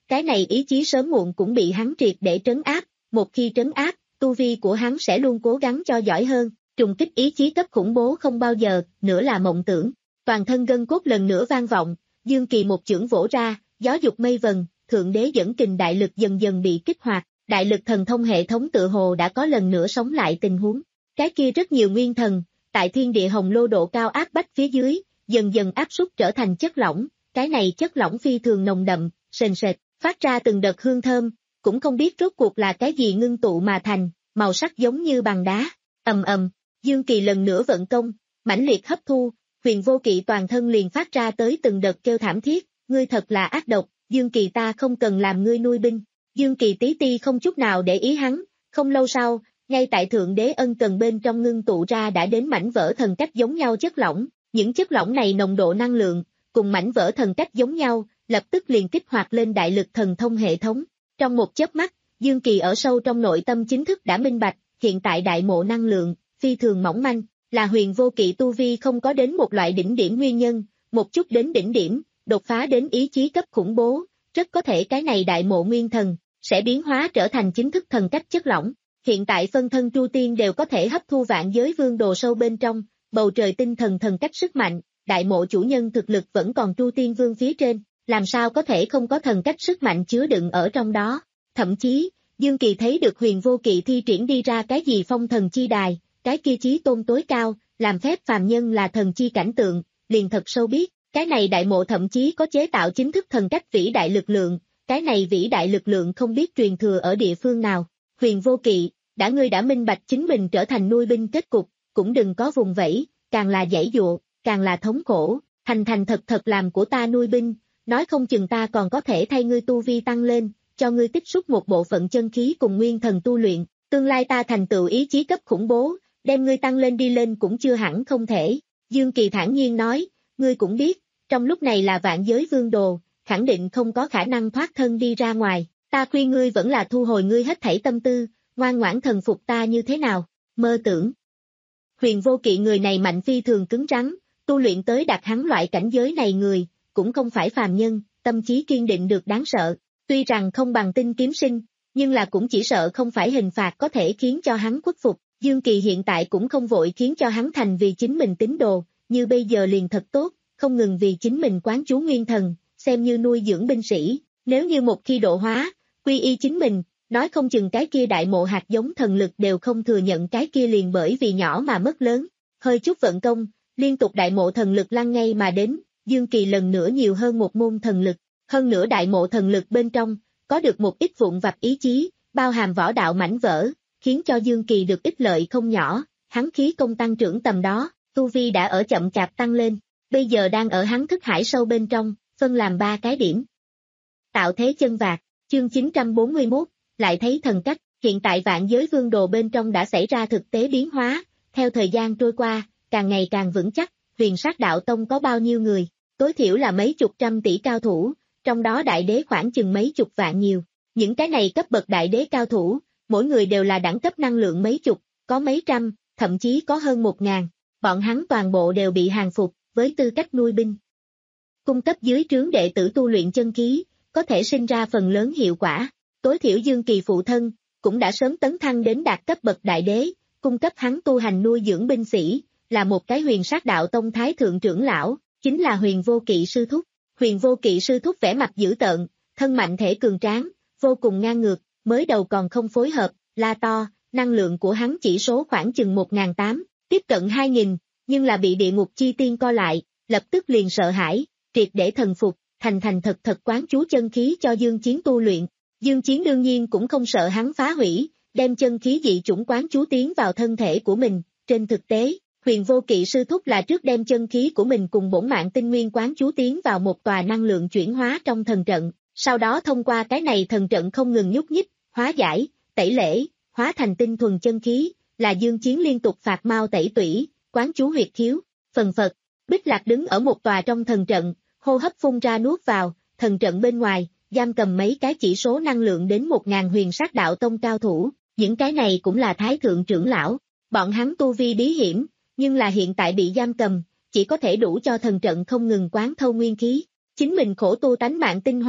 cái này ý chí sớm muộn cũng bị hắn triệt để trấn áp, một khi trấn áp, tu vi của hắn sẽ luôn cố gắng cho giỏi hơn, trùng kích ý chí cấp khủng bố không bao giờ, nữa là mộng tưởng. Toàn thân gân cốt lần nữa vang vọng, Dương Kỳ một chưởng vỗ ra, gió dục mây vần, thượng đế dẫn kình đại lực dần dần bị kích hoạt, đại lực thần thông hệ thống tự hồ đã có lần nữa sống lại tình huống. Cái kia rất nhiều nguyên thần, tại thiên địa hồng lô độ cao áp bách phía dưới, dần dần áp súc trở thành chất lỏng, cái này chất lỏng phi thường nồng đậm, sền sệt, phát ra từng đợt hương thơm, cũng không biết rốt cuộc là cái gì ngưng tụ mà thành, màu sắc giống như bằng đá. Ầm ầm, Dương Kỳ lần nữa vận công, mãnh liệt hấp thu, Huyền Vô Kỵ toàn thân liền phát ra tới từng đợt kêu thảm thiết, ngươi thật là ác độc, Dương Kỳ ta không cần làm ngươi nuôi binh. Dương Kỳ tí ti không chút nào để ý hắn, không lâu sau, ngay tại thượng đế ân cần bên trong ngưng tụ ra đã đến mảnh vỡ thần cách giống nhau chất lỏng, những chất lỏng này nồng độ năng lượng, cùng mảnh vỡ thần cách giống nhau, lập tức liền kích hoạt lên đại lực thần thông hệ thống. Trong một chớp mắt, Dương Kỳ ở sâu trong nội tâm chính thức đã minh bạch, hiện tại đại mộ năng lượng, phi thường mỏng manh, là Huyền Vô Kỵ tu vi không có đến một loại đỉnh điểm nguyên nhân, một chút đến đỉnh điểm, đột phá đến ý chí cấp khủng bố, rất có thể cái này đại mộ nguyên thần, sẽ biến hóa trở thành chính thức thần cách chất lỏng. Hiện tại phân thân Tru Tiên đều có thể hấp thu vạn giới vương đồ sâu bên trong, bầu trời tinh thần thần cách sức mạnh, đại mộ chủ nhân thực lực vẫn còn Tru Tiên vương phía trên, làm sao có thể không có thần cách sức mạnh chứa đựng ở trong đó. Thậm chí, Dương Kỳ thấy được Huyền Vô Kỵ thi triển đi ra cái gì phong thần chi đài, cái kia chí tôn tối cao, làm phép phàm nhân là thần chi cảnh tượng, liền thật sâu biết, cái này đại mộ thậm chí có chế tạo chính thức thần cách vĩ đại lực lượng, cái này vĩ đại lực lượng không biết truyền thừa ở địa phương nào. Huyền Vô Kỵ, đã ngươi đã minh bạch chính mình trở thành nuôi binh kết cục, cũng đừng có vùng vẫy, càng là giãy dụa, càng là thống khổ, thành thành thật thật làm của ta nuôi binh, nói không chừng ta còn có thể thay ngươi tu vi tăng lên, cho ngươi tích xúc một bộ phận chân khí cùng nguyên thần tu luyện, tương lai ta thành tựu ý chí cấp khủng bố, đem ngươi tăng lên đi lên cũng chưa hẳn không thể. Dương Kỳ thản nhiên nói, ngươi cũng biết, trong lúc này là vạn giới vương đồ, khẳng định không có khả năng thoát thân đi ra ngoài, ta khuyên ngươi vẫn là thu hồi ngươi hết thảy tâm tư, ngoan ngoãn thần phục ta như thế nào, mơ tưởng. Huyền Vô Kỵ người này mạnh phi thường cứng rắn, tu luyện tới đạt hắn loại cảnh giới này người, cũng không phải phàm nhân, tâm trí kiên định được đáng sợ, tuy rằng không bằng tinh kiếm sinh, nhưng là cũng chỉ sợ không phải hình phạt có thể khiến cho hắn khuất phục. Dương Kỳ hiện tại cũng không vội khiến cho hắn thành vì chính mình tín đồ, như bây giờ liền thật tốt, không ngừng vì chính mình quán chú nguyên thần, xem như nuôi dưỡng binh sĩ, nếu như một khi độ hóa, quy y chính mình, nói không chừng cái kia đại mộ hạt giống thần lực đều không thừa nhận cái kia liền bởi vì nhỏ mà mất lớn, hơi chút vận công, liên tục đại mộ thần lực lăn ngay mà đến, Dương Kỳ lần nữa nhiều hơn một môn thần lực, hơn nữa đại mộ thần lực bên trong, có được một ít vụn vặt ý chí, bao hàm võ đạo mảnh vỡ, khiến cho Dương Kỳ được ích lợi không nhỏ, hắn khí công tăng trưởng tầm đó, tu vi đã ở chậm chạp tăng lên, bây giờ đang ở hắn thức hải sâu bên trong, phân làm ba cái điểm. Tạo thế chân vạc, chương chín trăm bốn mươi mốt, lại thấy thần cách, hiện tại vạn giới vương đồ bên trong đã xảy ra thực tế biến hóa, theo thời gian trôi qua, càng ngày càng vững chắc, Huyền Sát Đạo Tông có bao nhiêu người, tối thiểu là mấy chục trăm tỷ cao thủ, trong đó đại đế khoảng chừng mấy chục vạn nhiều, những cái này cấp bậc đại đế cao thủ, mỗi người đều là đẳng cấp năng lượng mấy chục, có mấy trăm, thậm chí có hơn một ngàn, bọn hắn toàn bộ đều bị hàng phục, với tư cách nuôi binh. Cung cấp dưới trướng đệ tử tu luyện chân khí, có thể sinh ra phần lớn hiệu quả, tối thiểu Dương Kỳ phụ thân, cũng đã sớm tấn thăng đến đạt cấp bậc đại đế, cung cấp hắn tu hành nuôi dưỡng binh sĩ, là một cái Huyền Sát Đạo Tông thái thượng trưởng lão, chính là Huyền Vô Kỵ sư thúc. Huyền Vô Kỵ sư thúc vẻ mặt dữ tợn, thân mạnh thể cường tráng, vô cùng ngang ngược, mới đầu còn không phối hợp, la to, năng lượng của hắn chỉ số khoảng chừng một nghìn tám trăm, tiếp cận hai nghìn, nhưng là bị địa ngục chi tiên co lại, lập tức liền sợ hãi, triệt để thần phục, thành thành thật thật quán chú chân khí cho Dương Chiến tu luyện. Dương Chiến đương nhiên cũng không sợ hắn phá hủy, đem chân khí dị chủng quán chú tiến vào thân thể của mình, trên thực tế, Huyền Vô Kỵ sư thúc là trước đem chân khí của mình cùng bổn mạng tinh nguyên quán chú tiến vào một tòa năng lượng chuyển hóa trong thần trận, sau đó thông qua cái này thần trận không ngừng nhúc nhích, hóa giải, tẩy lễ, hóa thành tinh thuần chân khí, là Dương Chiến liên tục phạt mau tẩy tủy, quán chú huyệt khiếu, phần phật. Bích Lạc đứng ở một tòa trong thần trận, hô hấp phun ra nuốt vào, thần trận bên ngoài, giam cầm mấy cái chỉ số năng lượng đến một ngàn Huyền Sát Đạo Tông cao thủ, những cái này cũng là thái thượng trưởng lão, bọn hắn tu vi bí hiểm, nhưng là hiện tại bị giam cầm, chỉ có thể đủ cho thần trận không ngừng quán thâu nguyên khí, chính mình khổ tu tánh mạng tinh hoa,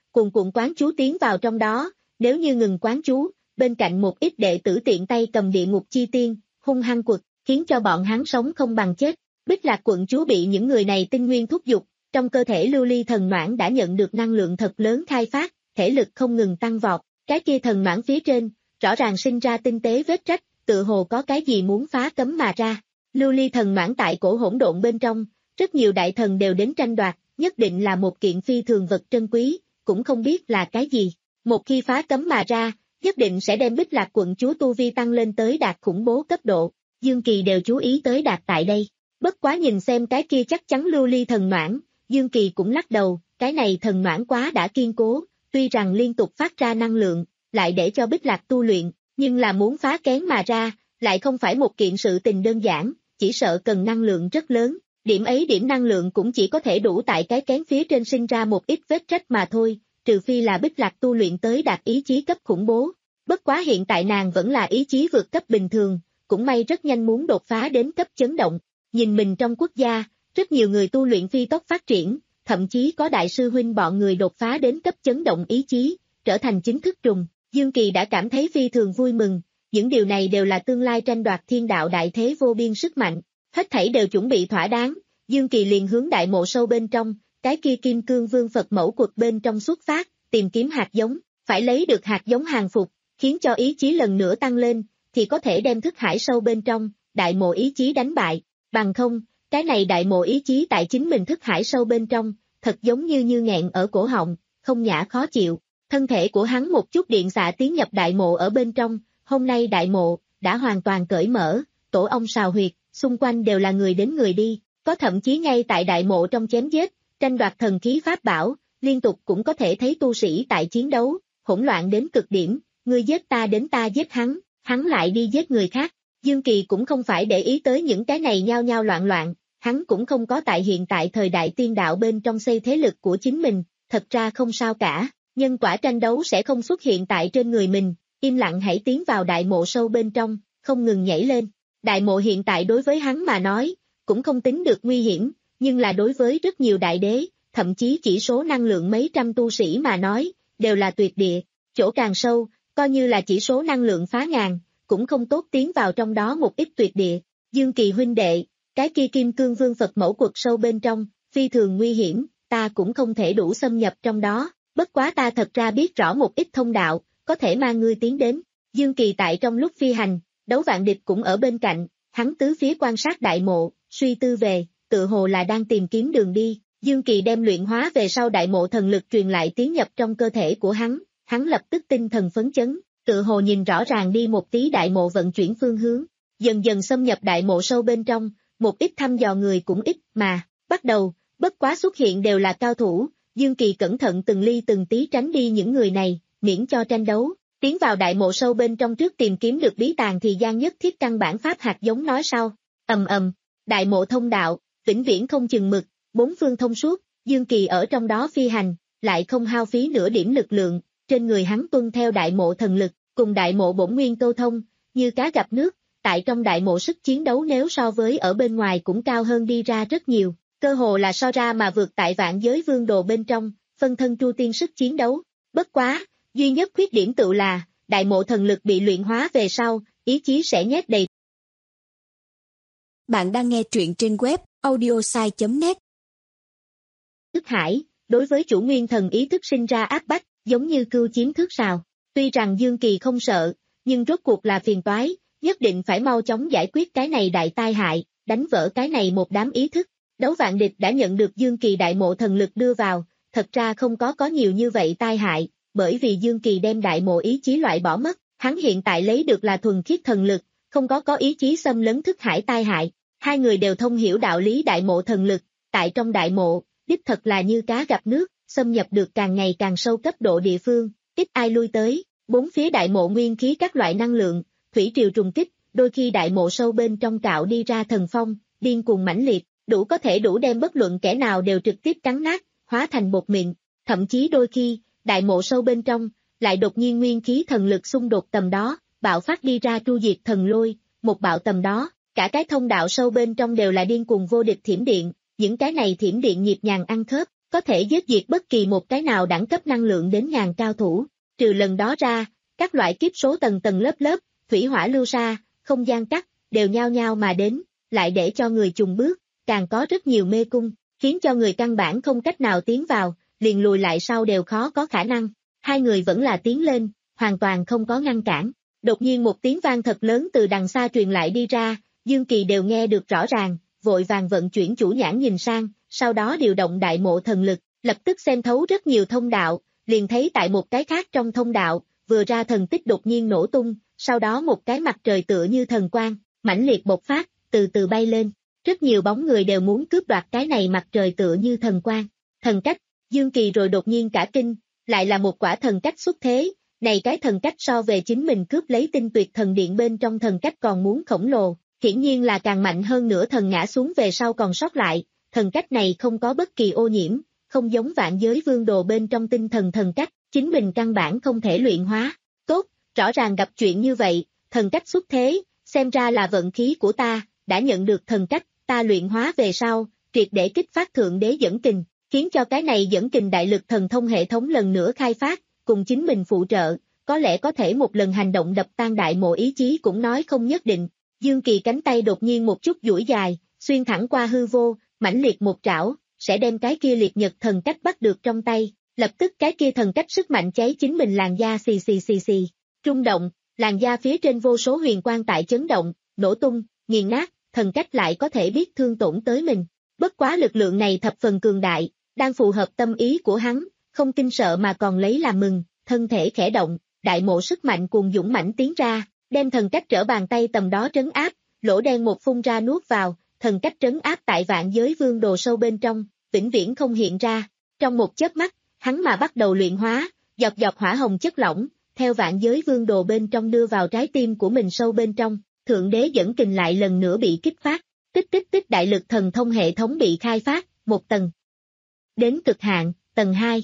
cuồn cuộn quán chú tiến vào trong đó, nếu như ngừng quán chú, bên cạnh một ít đệ tử tiện tay cầm địa ngục chi tiên, hung hăng quật, khiến cho bọn hắn sống không bằng chết. Bích Lạc quận chúa bị những người này tinh nguyên thúc giục, trong cơ thể lưu ly thần noãn đã nhận được năng lượng thật lớn khai phát, thể lực không ngừng tăng vọt, cái kia thần noãn phía trên, rõ ràng sinh ra tinh tế vết rách, tự hồ có cái gì muốn phá cấm mà ra. Lưu ly thần noãn tại cổ hỗn độn bên trong, rất nhiều đại thần đều đến tranh đoạt, nhất định là một kiện phi thường vật trân quý, cũng không biết là cái gì. Một khi phá cấm mà ra, nhất định sẽ đem Bích Lạc quận chúa tu vi tăng lên tới đạt khủng bố cấp độ. Dương Kỳ đều chú ý tới đạt tại đây. Bất quá nhìn xem cái kia chắc chắn lưu ly thần noãn, Dương Kỳ cũng lắc đầu, cái này thần noãn quá đã kiên cố, tuy rằng liên tục phát ra năng lượng, lại để cho Bích Lạc tu luyện, nhưng là muốn phá kén mà ra, lại không phải một kiện sự tình đơn giản, chỉ sợ cần năng lượng rất lớn, điểm ấy điểm năng lượng cũng chỉ có thể đủ tại cái kén phía trên sinh ra một ít vết rách mà thôi, trừ phi là Bích Lạc tu luyện tới đạt ý chí cấp khủng bố. Bất quá hiện tại nàng vẫn là ý chí vượt cấp bình thường, cũng may rất nhanh muốn đột phá đến cấp chấn động. Nhìn mình trong quốc gia, rất nhiều người tu luyện phi tốc phát triển, thậm chí có đại sư huynh bọn người đột phá đến cấp chấn động ý chí, trở thành chính thức trùng. Dương Kỳ đã cảm thấy phi thường vui mừng, những điều này đều là tương lai tranh đoạt thiên đạo đại thế vô biên sức mạnh, hết thảy đều chuẩn bị thỏa đáng, Dương Kỳ liền hướng đại mộ sâu bên trong, cái kia kim cương vương Phật mẫu quật bên trong xuất phát, tìm kiếm hạt giống, phải lấy được hạt giống hàng phục, khiến cho ý chí lần nữa tăng lên, thì có thể đem thức hải sâu bên trong, đại mộ ý chí đánh bại, bằng không, cái này đại mộ ý chí tại chính mình thức hải sâu bên trong, thật giống như như nghẹn ở cổ họng, không nhã khó chịu. Thân thể của hắn một chút điện xạ tiến nhập đại mộ ở bên trong, hôm nay đại mộ, đã hoàn toàn cởi mở, tổ ong sào huyệt, xung quanh đều là người đến người đi, có thậm chí ngay tại đại mộ trong chém giết, tranh đoạt thần khí pháp bảo, liên tục cũng có thể thấy tu sĩ tại chiến đấu, hỗn loạn đến cực điểm, ngươi giết ta đến ta giết hắn, hắn lại đi giết người khác. Dương Kỳ cũng không phải để ý tới những cái này nhao nhao loạn loạn, hắn cũng không có tại hiện tại thời đại tiên đạo bên trong xây thế lực của chính mình, thật ra không sao cả. Nhân quả tranh đấu sẽ không xuất hiện tại trên người mình, im lặng hãy tiến vào đại mộ sâu bên trong, không ngừng nhảy lên. Đại mộ hiện tại đối với hắn mà nói, cũng không tính được nguy hiểm, nhưng là đối với rất nhiều đại đế, thậm chí chỉ số năng lượng mấy trăm tu sĩ mà nói, đều là tuyệt địa. Chỗ càng sâu, coi như là chỉ số năng lượng phá ngàn, cũng không tốt tiến vào trong đó một ít tuyệt địa. Dương Kỳ huynh đệ, cái kia kim cương vương Phật mẫu quật sâu bên trong, phi thường nguy hiểm, ta cũng không thể đủ xâm nhập trong đó. Bất quá ta thật ra biết rõ một ít thông đạo, có thể mang ngươi tiến đến. Dương Kỳ tại trong lúc phi hành, Đấu Vạn Địch cũng ở bên cạnh, hắn tứ phía quan sát đại mộ, suy tư về, tự hồ là đang tìm kiếm đường đi. Dương Kỳ đem luyện hóa về sau đại mộ thần lực truyền lại tiến nhập trong cơ thể của hắn, hắn lập tức tinh thần phấn chấn, tự hồ nhìn rõ ràng đi một tí đại mộ vận chuyển phương hướng, dần dần xâm nhập đại mộ sâu bên trong, một ít thăm dò người cũng ít mà, bắt đầu, bất quá xuất hiện đều là cao thủ. Dương Kỳ cẩn thận từng ly từng tí tránh đi những người này, miễn cho tranh đấu, tiến vào đại mộ sâu bên trong trước tìm kiếm được bí tàng thì gian nhất thiết căn bản pháp hạt giống nói sau. Ầm ầm, đại mộ thông đạo, vĩnh viễn không chừng mực, bốn phương thông suốt, Dương Kỳ ở trong đó phi hành, lại không hao phí nửa điểm lực lượng, trên người hắn tuân theo đại mộ thần lực, cùng đại mộ bổn nguyên câu thông, như cá gặp nước, tại trong đại mộ sức chiến đấu nếu so với ở bên ngoài cũng cao hơn đi ra rất nhiều. Cơ hồ là so ra mà vượt tại vạn giới vương đồ bên trong, phân thân Chu Tiên sức chiến đấu. Bất quá, duy nhất khuyết điểm tự là, đại mộ thần lực bị luyện hóa về sau, ý chí sẽ nhét đầy. Bạn đang nghe truyện trên web audiosai chấm net. Thức hải, đối với chủ nguyên thần ý thức sinh ra áp bách, giống như cừu chiếm thước sào. Tuy rằng Dương Kỳ không sợ, nhưng rốt cuộc là phiền toái, nhất định phải mau chóng giải quyết cái này đại tai hại, đánh vỡ cái này một đám ý thức. Đấu Vạn Địch đã nhận được Dương Kỳ đại mộ thần lực đưa vào, thật ra không có có nhiều như vậy tai hại, bởi vì Dương Kỳ đem đại mộ ý chí loại bỏ mất, hắn hiện tại lấy được là thuần khiết thần lực, không có có ý chí xâm lấn thức hải tai hại. Hai người đều thông hiểu đạo lý đại mộ thần lực, tại trong đại mộ, đích thật là như cá gặp nước, xâm nhập được càng ngày càng sâu cấp độ địa phương, ít ai lui tới, bốn phía đại mộ nguyên khí các loại năng lượng, thủy triều trùng kích, đôi khi đại mộ sâu bên trong cạo đi ra thần phong, điên cuồng mãnh liệt, đủ có thể đủ đem bất luận kẻ nào đều trực tiếp cắn nát, hóa thành bột mịn, thậm chí đôi khi, đại mộ sâu bên trong, lại đột nhiên nguyên khí thần lực xung đột tầm đó, bạo phát đi ra tru diệt thần lôi, một bạo tầm đó, cả cái thông đạo sâu bên trong đều là điên cuồng vô địch thiểm điện, những cái này thiểm điện nhịp nhàng ăn khớp, có thể giết diệt bất kỳ một cái nào đẳng cấp năng lượng đến ngàn cao thủ. Trừ lần đó ra, các loại kiếp số tầng tầng lớp lớp, thủy hỏa lưu sa, không gian cắt, đều nhao nhao mà đến, lại để cho người chùng bước, càng có rất nhiều mê cung, khiến cho người căn bản không cách nào tiến vào, liền lùi lại sau đều khó có khả năng. Hai người vẫn là tiến lên, hoàn toàn không có ngăn cản. Đột nhiên một tiếng vang thật lớn từ đằng xa truyền lại đi ra, Dương Kỳ đều nghe được rõ ràng, vội vàng vận chuyển chủ nhãn nhìn sang, sau đó điều động đại mộ thần lực, lập tức xem thấu rất nhiều thông đạo, liền thấy tại một cái khác trong thông đạo, vừa ra thần tích đột nhiên nổ tung, sau đó một cái mặt trời tựa như thần quang, mãnh liệt bộc phát, từ từ bay lên. Rất nhiều bóng người đều muốn cướp đoạt cái này mặt trời tựa như thần quang. Thần cách, Dương Kỳ rồi đột nhiên cả kinh, lại là một quả thần cách xuất thế, này cái thần cách so về chính mình cướp lấy tinh tuyệt thần điện bên trong thần cách còn muốn khổng lồ, hiển nhiên là càng mạnh hơn nữa thần ngã xuống về sau còn sót lại, thần cách này không có bất kỳ ô nhiễm, không giống vạn giới vương đồ bên trong tinh thần thần cách, chính mình căn bản không thể luyện hóa. Tốt, rõ ràng gặp chuyện như vậy, thần cách xuất thế, xem ra là vận khí của ta, đã nhận được thần cách, ta luyện hóa về sau, triệt để kích phát thượng đế dẫn kình, khiến cho cái này dẫn kình đại lực thần thông hệ thống lần nữa khai phát, cùng chính mình phụ trợ, có lẽ có thể một lần hành động đập tan đại mộ ý chí cũng nói không nhất định. Dương Kỳ cánh tay đột nhiên một chút duỗi dài, xuyên thẳng qua hư vô, mãnh liệt một trảo, sẽ đem cái kia liệt nhật thần cách bắt được trong tay, lập tức cái kia thần cách sức mạnh cháy chính mình làn da xì xì xì xì, rung động, làn da phía trên vô số huyền quang tại chấn động, nổ tung, nghiền nát, thần cách lại có thể biết thương tổn tới mình. Bất quá lực lượng này thập phần cường đại, đang phù hợp tâm ý của hắn, không kinh sợ mà còn lấy làm mừng, thân thể khẽ động, đại mộ sức mạnh cuồng dũng mãnh tiến ra, đem thần cách trở bàn tay tầm đó trấn áp, lỗ đen một phun ra nuốt vào, thần cách trấn áp tại vạn giới vương đồ sâu bên trong, vĩnh viễn không hiện ra. Trong một chớp mắt, hắn mà bắt đầu luyện hóa, giọt giọt hỏa hồng chất lỏng, theo vạn giới vương đồ bên trong đưa vào trái tim của mình sâu bên trong, thượng đế dẫn kình lại lần nữa bị kích phát, tích tích tích đại lực thần thông hệ thống bị khai phát, một tầng. Đến cực hạn, tầng hai.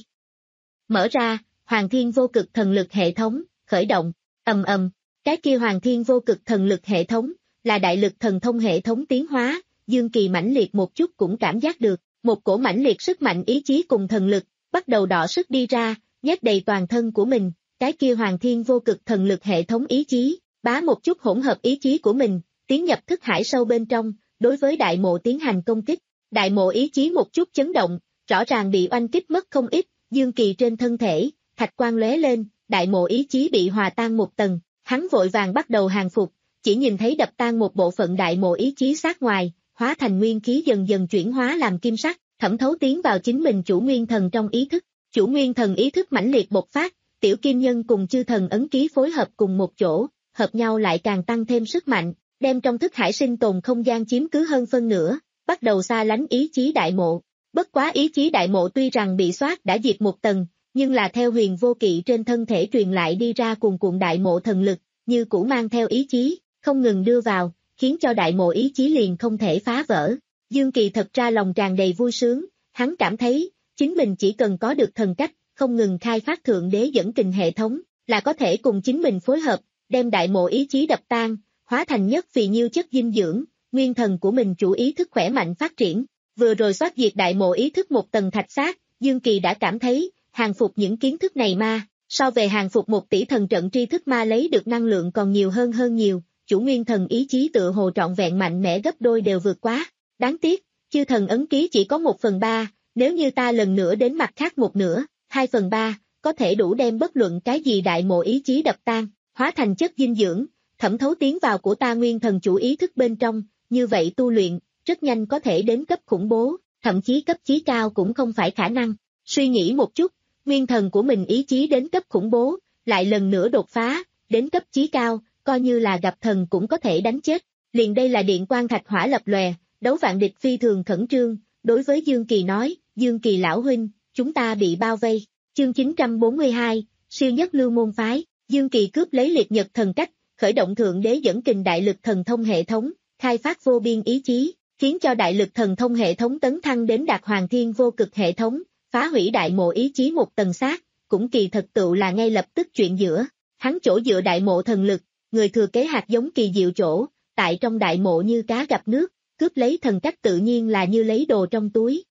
Mở ra, Hoàng Thiên vô cực thần lực hệ thống, khởi động, ầm ầm, cái kia Hoàng Thiên vô cực thần lực hệ thống, là đại lực thần thông hệ thống tiến hóa, Dương Kỳ mãnh liệt một chút cũng cảm giác được, một cổ mãnh liệt sức mạnh ý chí cùng thần lực, bắt đầu đọ sức đi ra, nhét đầy toàn thân của mình, cái kia Hoàng Thiên vô cực thần lực hệ thống ý chí, bá một chút hỗn hợp ý chí của mình, tiến nhập thức hải sâu bên trong, đối với đại mộ tiến hành công kích, đại mộ ý chí một chút chấn động, rõ ràng bị oanh kích mất không ít, Dương Kỳ trên thân thể, thạch quang lóe lên, đại mộ ý chí bị hòa tan một tầng, hắn vội vàng bắt đầu hàng phục, chỉ nhìn thấy đập tan một bộ phận đại mộ ý chí sát ngoài, hóa thành nguyên khí dần dần chuyển hóa làm kim sắc, thẩm thấu tiến vào chính mình chủ nguyên thần trong ý thức, chủ nguyên thần ý thức mãnh liệt bộc phát, tiểu kim nhân cùng chư thần ấn ký phối hợp cùng một chỗ, hợp nhau lại càng tăng thêm sức mạnh, đem trong thức hải sinh tồn không gian chiếm cứ hơn phân nửa, bắt đầu xa lánh ý chí đại mộ. Bất quá ý chí đại mộ tuy rằng bị soát đã diệt một tầng, nhưng là theo huyền vô kỵ trên thân thể truyền lại đi ra cuồn cuộn đại mộ thần lực, như cũ mang theo ý chí, không ngừng đưa vào, khiến cho đại mộ ý chí liền không thể phá vỡ. Dương Kỳ thật ra lòng tràn đầy vui sướng, hắn cảm thấy, chính mình chỉ cần có được thần cách, không ngừng khai phát thượng đế dẫn kình hệ thống, là có thể cùng chính mình phối hợp, đem đại mộ ý chí đập tan, hóa thành nhất vì nhiêu chất dinh dưỡng, nguyên thần của mình chủ ý thức khỏe mạnh phát triển. Vừa rồi soát diệt đại mộ ý thức một tầng thạch xác, Dương Kỳ đã cảm thấy, hàng phục những kiến thức này ma, so về hàng phục một tỷ thần trận tri thức ma lấy được năng lượng còn nhiều hơn hơn nhiều, chủ nguyên thần ý chí tựa hồ trọn vẹn mạnh mẽ gấp đôi đều vượt quá. Đáng tiếc, chư thần ấn ký chỉ có một phần ba, nếu như ta lần nữa đến mặt khác một nửa, hai phần ba, có thể đủ đem bất luận cái gì đại mộ ý chí đập tan, hóa thành chất dinh dưỡng, thẩm thấu tiến vào của ta nguyên thần chủ ý thức bên trong, như vậy tu luyện, rất nhanh có thể đến cấp khủng bố, thậm chí cấp chí cao cũng không phải khả năng. Suy nghĩ một chút, nguyên thần của mình ý chí đến cấp khủng bố, lại lần nữa đột phá, đến cấp chí cao, coi như là gặp thần cũng có thể đánh chết. Liền đây là điện quang thạch hỏa lập lòe, đấu vạn địch phi thường khẩn trương, đối với Dương Kỳ nói, Dương Kỳ lão huynh, chúng ta bị bao vây. Chương chín trăm bốn mươi hai, siêu nhất lưu môn phái, Dương Kỳ cướp lấy liệt nhật thần cách, khởi động thượng đế dẫn kình đại lực thần thông hệ thống, khai phát vô biên ý chí, khiến cho đại lực thần thông hệ thống tấn thăng đến đạt Hoàng Thiên vô cực hệ thống, phá hủy đại mộ ý chí một tầng xác, cũng kỳ thật tựu là ngay lập tức chuyện giữa, hắn chỗ dựa đại mộ thần lực, người thừa kế hạt giống kỳ diệu chỗ, tại trong đại mộ như cá gặp nước, cướp lấy thần cách tự nhiên là như lấy đồ trong túi,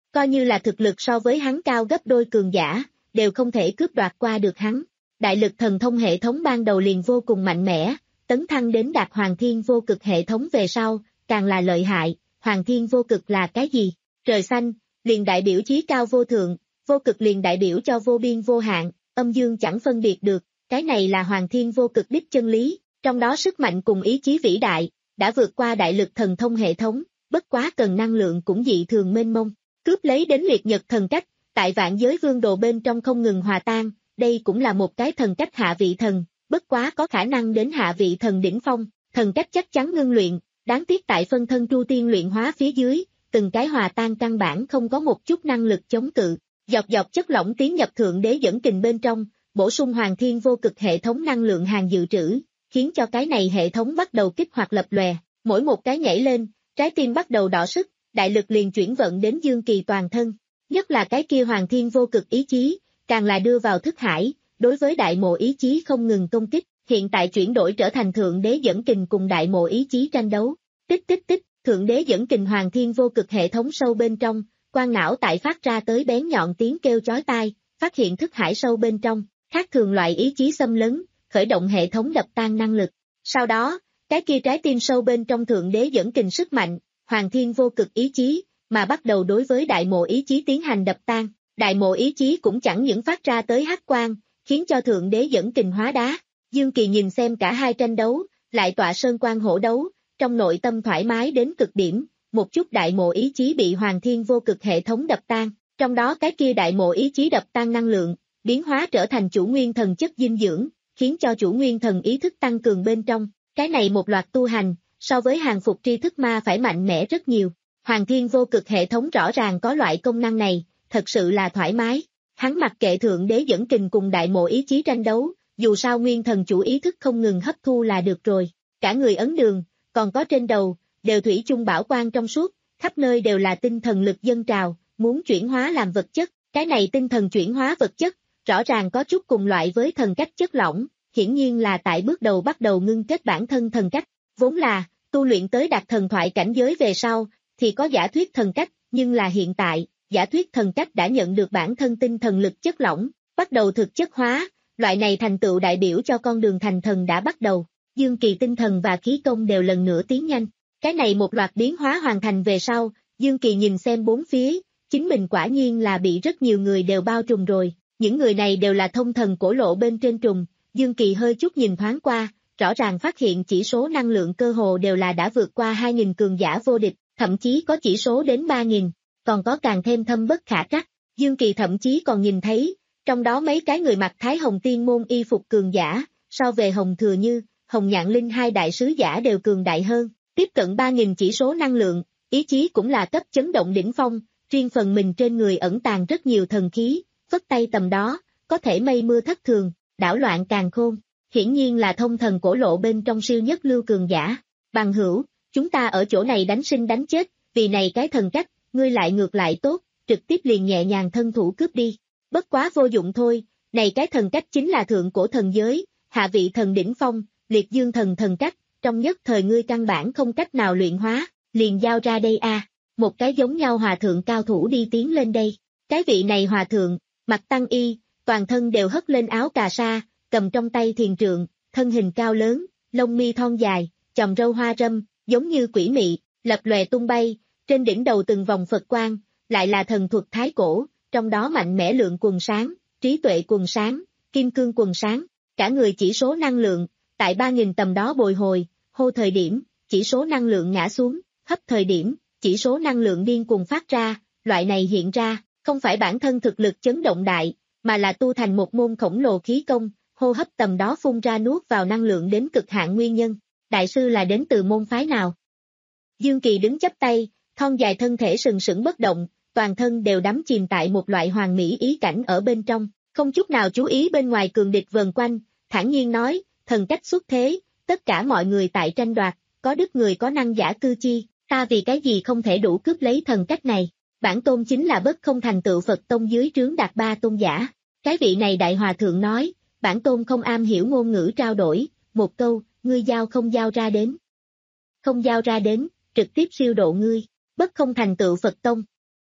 coi như là thực lực so với hắn cao gấp đôi cường giả, đều không thể cướp đoạt qua được hắn. Đại lực thần thông hệ thống ban đầu liền vô cùng mạnh mẽ, tấn thăng đến đạt Hoàng Thiên Vô Cực hệ thống về sau, càng là lợi hại. Hoàng Thiên Vô Cực là cái gì? Trời xanh, liền đại biểu chí cao vô thượng, vô cực liền đại biểu cho vô biên vô hạn, âm dương chẳng phân biệt được, cái này là Hoàng Thiên Vô Cực đích chân lý, trong đó sức mạnh cùng ý chí vĩ đại, đã vượt qua đại lực thần thông hệ thống, bất quá cần năng lượng cũng dị thường mênh mông, cướp lấy đến liệt nhật thần cách, tại vạn giới vương đồ bên trong không ngừng hòa tan, đây cũng là một cái thần cách hạ vị thần, bất quá có khả năng đến hạ vị thần đỉnh phong, thần cách chắc chắn ngưng luyện, đáng tiếc tại phân thân Tru Tiên luyện hóa phía dưới, từng cái hòa tan căn bản không có một chút năng lực chống cự, dọc dọc chất lỏng tiến nhập thượng đế dẫn kình bên trong, bổ sung Hoàng Thiên Vô Cực hệ thống năng lượng hàng dự trữ, khiến cho cái này hệ thống bắt đầu kích hoạt lập lòe, mỗi một cái nhảy lên, trái tim bắt đầu đỏ sức, đại lực liền chuyển vận đến Dương Kỳ toàn thân, nhất là cái kia Hoàng Thiên Vô Cực ý chí, càng là đưa vào thức hải, đối với đại mộ ý chí không ngừng công kích, hiện tại chuyển đổi trở thành thượng đế dẫn kình cùng đại mộ ý chí tranh đấu, tích tích tích, thượng đế dẫn kình Hoàng Thiên Vô Cực hệ thống sâu bên trong, quan não tại phát ra tới bén nhọn tiếng kêu chói tai, phát hiện thức hải sâu bên trong, khác thường loại ý chí xâm lấn, khởi động hệ thống đập tan năng lực. Sau đó, cái kia trái tim sâu bên trong thượng đế dẫn kình sức mạnh, Hoàng Thiên Vô Cực ý chí, mà bắt đầu đối với đại mộ ý chí tiến hành đập tan. Đại mộ ý chí cũng chẳng những phát ra tới hắc quang, khiến cho thượng đế dẫn kình hóa đá. Dương Kỳ nhìn xem cả hai tranh đấu, lại tọa sơn quan hổ đấu, trong nội tâm thoải mái đến cực điểm, một chút đại mộ ý chí bị Hoàng Thiên Vô Cực hệ thống đập tan, trong đó cái kia đại mộ ý chí đập tan năng lượng, biến hóa trở thành chủ nguyên thần chất dinh dưỡng, khiến cho chủ nguyên thần ý thức tăng cường bên trong, cái này một loạt tu hành, so với hàng phục tri thức ma phải mạnh mẽ rất nhiều. Hoàng Thiên Vô Cực hệ thống rõ ràng có loại công năng này, thật sự là thoải mái. Hắn mặc kệ thượng đế dẫn kình cùng đại mộ ý chí tranh đấu, dù sao nguyên thần chủ ý thức không ngừng hấp thu là được rồi. Cả người ấn đường, còn có trên đầu, đều thủy chung bảo quang trong suốt, khắp nơi đều là tinh thần lực dâng trào, muốn chuyển hóa làm vật chất. Cái này tinh thần chuyển hóa vật chất, rõ ràng có chút cùng loại với thần cách chất lỏng, hiển nhiên là tại bước đầu bắt đầu ngưng kết bản thân thần cách. Vốn là, tu luyện tới đạt thần thoại cảnh giới về sau, thì có giả thuyết thần cách, nhưng là hiện tại, giả thuyết thần cách đã nhận được bản thân tinh thần lực chất lỏng, bắt đầu thực chất hóa, loại này thành tựu đại biểu cho con đường thành thần đã bắt đầu. Dương Kỳ tinh thần và khí công đều lần nữa tiến nhanh. Cái này một loạt biến hóa hoàn thành về sau, Dương Kỳ nhìn xem bốn phía, chính mình quả nhiên là bị rất nhiều người đều bao trùm rồi. Những người này đều là thông thần cổ lộ bên trên trùng, Dương Kỳ hơi chút nhìn thoáng qua, rõ ràng phát hiện chỉ số năng lượng cơ hồ đều là đã vượt qua hai nghìn cường giả vô địch, thậm chí có chỉ số đến ba nghìn, còn có càng thêm thâm bất khả trắc. Dương Kỳ thậm chí còn nhìn thấy, trong đó mấy cái người mặc Thái Hồng Tiên môn y phục cường giả, so về Hồng Thừa Như, Hồng Nhạn Linh hai đại sứ giả đều cường đại hơn, tiếp cận ba nghìn chỉ số năng lượng, ý chí cũng là cấp chấn động đỉnh phong, riêng phần mình trên người ẩn tàng rất nhiều thần khí, vất tay tầm đó, có thể mây mưa thất thường, đảo loạn càn khôn, hiển nhiên là thông thần cổ lộ bên trong siêu nhất lưu cường giả. Bằng hữu, chúng ta ở chỗ này đánh sinh đánh chết, vì này cái thần cách, ngươi lại ngược lại tốt, trực tiếp liền nhẹ nhàng thân thủ cướp đi. Bất quá vô dụng thôi, này cái thần cách chính là thượng cổ thần giới, hạ vị thần đỉnh phong, liệt dương thần thần cách, trong nhất thời ngươi căn bản không cách nào luyện hóa, liền giao ra đây a. Một cái giống nhau hòa thượng cao thủ đi tiến lên đây. Cái vị này hòa thượng, mặt tăng y, toàn thân đều hất lên áo cà sa, cầm trong tay thiền trượng, thân hình cao lớn, lông mi thon dài, chòm râu hoa râm, giống như quỷ mị, lập lòe tung bay, trên đỉnh đầu từng vòng Phật quang, lại là thần thuật thái cổ, trong đó mạnh mẽ lượng quần sáng, trí tuệ quần sáng, kim cương quần sáng, cả người chỉ số năng lượng, tại ba nghìn tầm đó bồi hồi, hô thời điểm, chỉ số năng lượng ngã xuống, hấp thời điểm, chỉ số năng lượng điên cuồng phát ra, loại này hiện ra, không phải bản thân thực lực chấn động đại, mà là tu thành một môn khổng lồ khí công, hô hấp tầm đó phun ra nuốt vào năng lượng đến cực hạn nguyên nhân. Đại sư là đến từ môn phái nào? Dương Kỳ đứng chắp tay, thon dài thân thể sừng sững bất động, toàn thân đều đắm chìm tại một loại hoàn mỹ ý cảnh ở bên trong, không chút nào chú ý bên ngoài cường địch vờn quanh, thản nhiên nói, thần cách xuất thế, tất cả mọi người tại tranh đoạt, có đức người có năng giả cư chi, ta vì cái gì không thể đủ cướp lấy thần cách này, bản tôn chính là bất không thành tựu Phật tông dưới trướng đạt ba tôn giả. Cái vị này đại hòa thượng nói, bản tôn không am hiểu ngôn ngữ trao đổi, một câu, ngươi giao không giao ra đến. Không giao ra đến, trực tiếp siêu độ ngươi, bất không thành tựu Phật tông.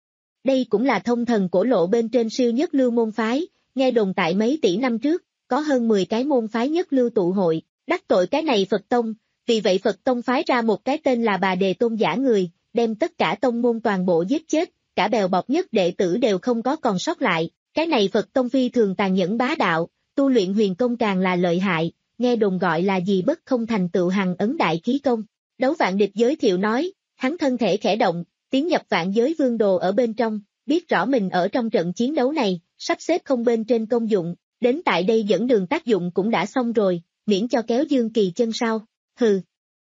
Đây cũng là thông thần cổ lộ bên trên siêu nhất lưu môn phái, nghe đồn tại mấy tỷ năm trước, có hơn mười cái môn phái nhất lưu tụ hội, đắc tội cái này Phật Tông, vì vậy Phật Tông phái ra một cái tên là Bà Đề Tôn giả người, đem tất cả tông môn toàn bộ giết chết, cả bèo bọc nhất đệ tử đều không có còn sót lại, cái này Phật Tông phi thường tàn nhẫn bá đạo, tu luyện huyền công càng là lợi hại, nghe đồn gọi là gì bất không thành tựu hằng ấn đại khí công. Đấu Vạn Địch giới thiệu nói, hắn thân thể khẽ động, tiến nhập vạn giới vương đồ ở bên trong, biết rõ mình ở trong trận chiến đấu này, sắp xếp không bên trên công dụng, đến tại đây dẫn đường tác dụng cũng đã xong rồi, miễn cho kéo Dương Kỳ chân sau, hừ.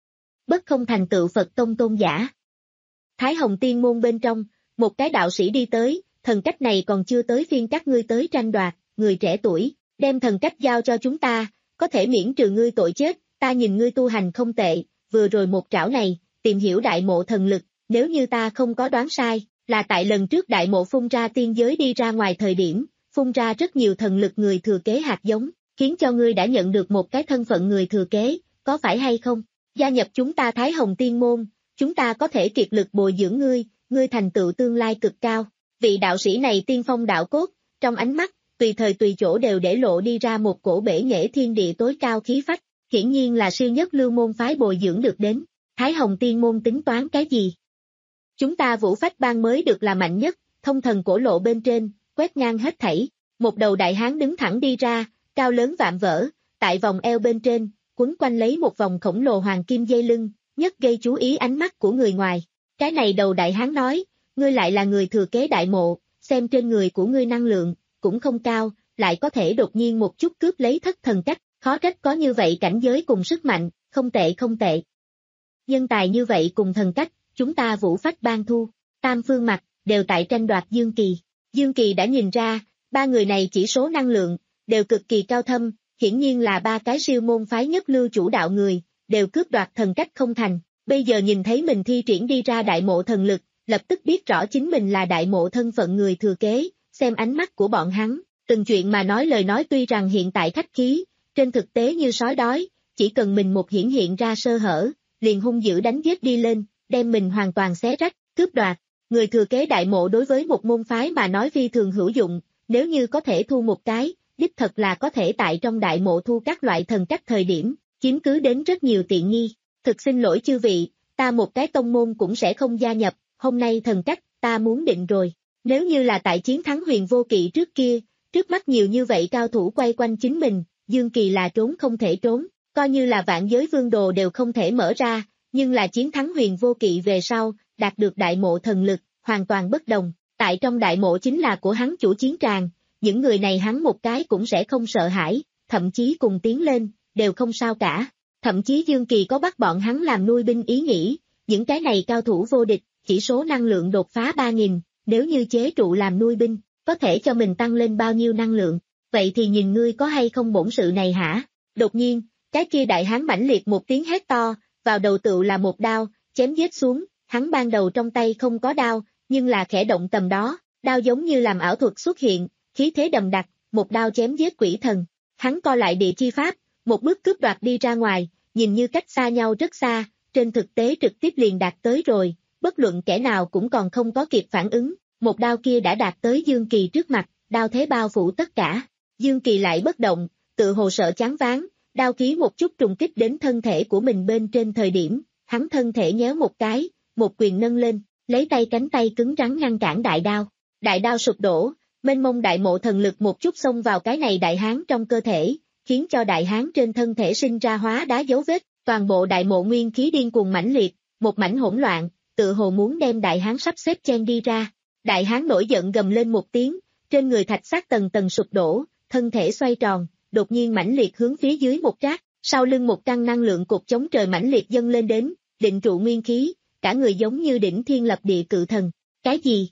Bất không thành tựu Phật Tông tôn giả. Thái Hồng Tiên môn bên trong, một cái đạo sĩ đi tới, thần cách này còn chưa tới phiên các ngươi tới tranh đoạt, người trẻ tuổi, đem thần cách giao cho chúng ta, có thể miễn trừ ngươi tội chết, ta nhìn ngươi tu hành không tệ, vừa rồi một trảo này, tìm hiểu đại mộ thần lực, nếu như ta không có đoán sai, là tại lần trước đại mộ phun ra tiên giới đi ra ngoài thời điểm, phun ra rất nhiều thần lực người thừa kế hạt giống, khiến cho ngươi đã nhận được một cái thân phận người thừa kế, có phải hay không? Gia nhập chúng ta Thái Hồng Tiên môn, chúng ta có thể kiệt lực bồi dưỡng ngươi, ngươi thành tựu tương lai cực cao. Vị đạo sĩ này tiên phong đạo cốt, trong ánh mắt, tùy thời tùy chỗ đều để lộ đi ra một cổ bể nghệ thiên địa tối cao khí phách, hiển nhiên là siêu nhất lưu môn phái bồi dưỡng được đến. Thái Hồng Tiên môn tính toán cái gì? Chúng ta Vũ Phách Bang mới được là mạnh nhất, thông thần cổ lộ bên trên, quét ngang hết thảy. Một đầu đại hán đứng thẳng đi ra, cao lớn vạm vỡ, tại vòng eo bên trên, quấn quanh lấy một vòng khổng lồ hoàng kim dây lưng, nhất gây chú ý ánh mắt của người ngoài. Cái này đầu đại hán nói, ngươi lại là người thừa kế đại mộ, xem trên người của ngươi năng lượng, cũng không cao, lại có thể đột nhiên một chút cướp lấy thất thần cách, khó trách có như vậy cảnh giới cùng sức mạnh, không tệ không tệ. Nhân tài như vậy cùng thần cách, chúng ta Vũ Phách Bang thu, tam phương mặt, đều tại tranh đoạt Dương Kỳ. Dương Kỳ đã nhìn ra, ba người này chỉ số năng lượng, đều cực kỳ cao thâm, hiển nhiên là ba cái siêu môn phái nhất lưu chủ đạo người, đều cướp đoạt thần cách không thành, bây giờ nhìn thấy mình thi triển đi ra đại mộ thần lực, lập tức biết rõ chính mình là đại mộ thân phận người thừa kế, xem ánh mắt của bọn hắn, từng chuyện mà nói lời nói tuy rằng hiện tại khách khí, trên thực tế như sói đói, chỉ cần mình một hiển hiện ra sơ hở, liền hung dữ đánh giết đi lên, đem mình hoàn toàn xé rách, cướp đoạt. Người thừa kế đại mộ đối với một môn phái mà nói phi thường hữu dụng, nếu như có thể thu một cái, đích thật là có thể tại trong đại mộ thu các loại thần cách thời điểm, chiếm cứ đến rất nhiều tiện nghi. Thực xin lỗi chư vị, ta một cái tông môn cũng sẽ không gia nhập, hôm nay thần cách, ta muốn định rồi. Nếu như là tại chiến thắng Huyền Vô Kỵ trước kia, trước mắt nhiều như vậy cao thủ quay quanh chính mình, Dương Kỳ là trốn không thể trốn, coi như là vạn giới vương đồ đều không thể mở ra, nhưng là chiến thắng Huyền Vô Kỵ về sau, đạt được đại mộ thần lực, hoàn toàn bất đồng, tại trong đại mộ chính là của hắn chủ chiến tràng, những người này hắn một cái cũng sẽ không sợ hãi, thậm chí cùng tiến lên, đều không sao cả. Thậm chí Dương Kỳ có bắt bọn hắn làm nuôi binh ý nghĩ, những cái này cao thủ vô địch, chỉ số năng lượng đột phá ba nghìn, nếu như chế trụ làm nuôi binh, có thể cho mình tăng lên bao nhiêu năng lượng, vậy thì nhìn ngươi có hay không bổn sự này hả? Đột nhiên, cái kia đại hán mãnh liệt một tiếng hét to, vào đầu tựu là một đao, chém giết xuống, hắn ban đầu trong tay không có đao, nhưng là khẽ động tầm đó, đao giống như làm ảo thuật xuất hiện, khí thế đầm đặc, một đao chém giết quỷ thần, hắn co lại địa chi pháp, một bước cướp đoạt đi ra ngoài, nhìn như cách xa nhau rất xa, trên thực tế trực tiếp liền đạt tới rồi, bất luận kẻ nào cũng còn không có kịp phản ứng, một đao kia đã đạt tới Dương Kỳ trước mặt, đao thế bao phủ tất cả, Dương Kỳ lại bất động, tự hồ sợ chán ván, đao khí một chút trùng kích đến thân thể của mình bên trên thời điểm, hắn thân thể nhéo một cái, một quyền nâng lên, lấy tay cánh tay cứng rắn ngăn cản đại đao, đại đao sụp đổ, mênh mông đại mộ thần lực một chút xông vào cái này đại hán trong cơ thể, khiến cho đại hán trên thân thể sinh ra hóa đá dấu vết, toàn bộ đại mộ nguyên khí điên cuồng mãnh liệt, một mảnh hỗn loạn, tự hồ muốn đem đại hán sắp xếp chen đi ra. Đại hán nổi giận gầm lên một tiếng, trên người thạch xác tầng tầng sụp đổ, thân thể xoay tròn, đột nhiên mãnh liệt hướng phía dưới một trát, sau lưng một căn năng lượng cột chống trời mãnh liệt dâng lên đến, định trụ nguyên khí, cả người giống như đỉnh thiên lập địa cự thần. Cái gì?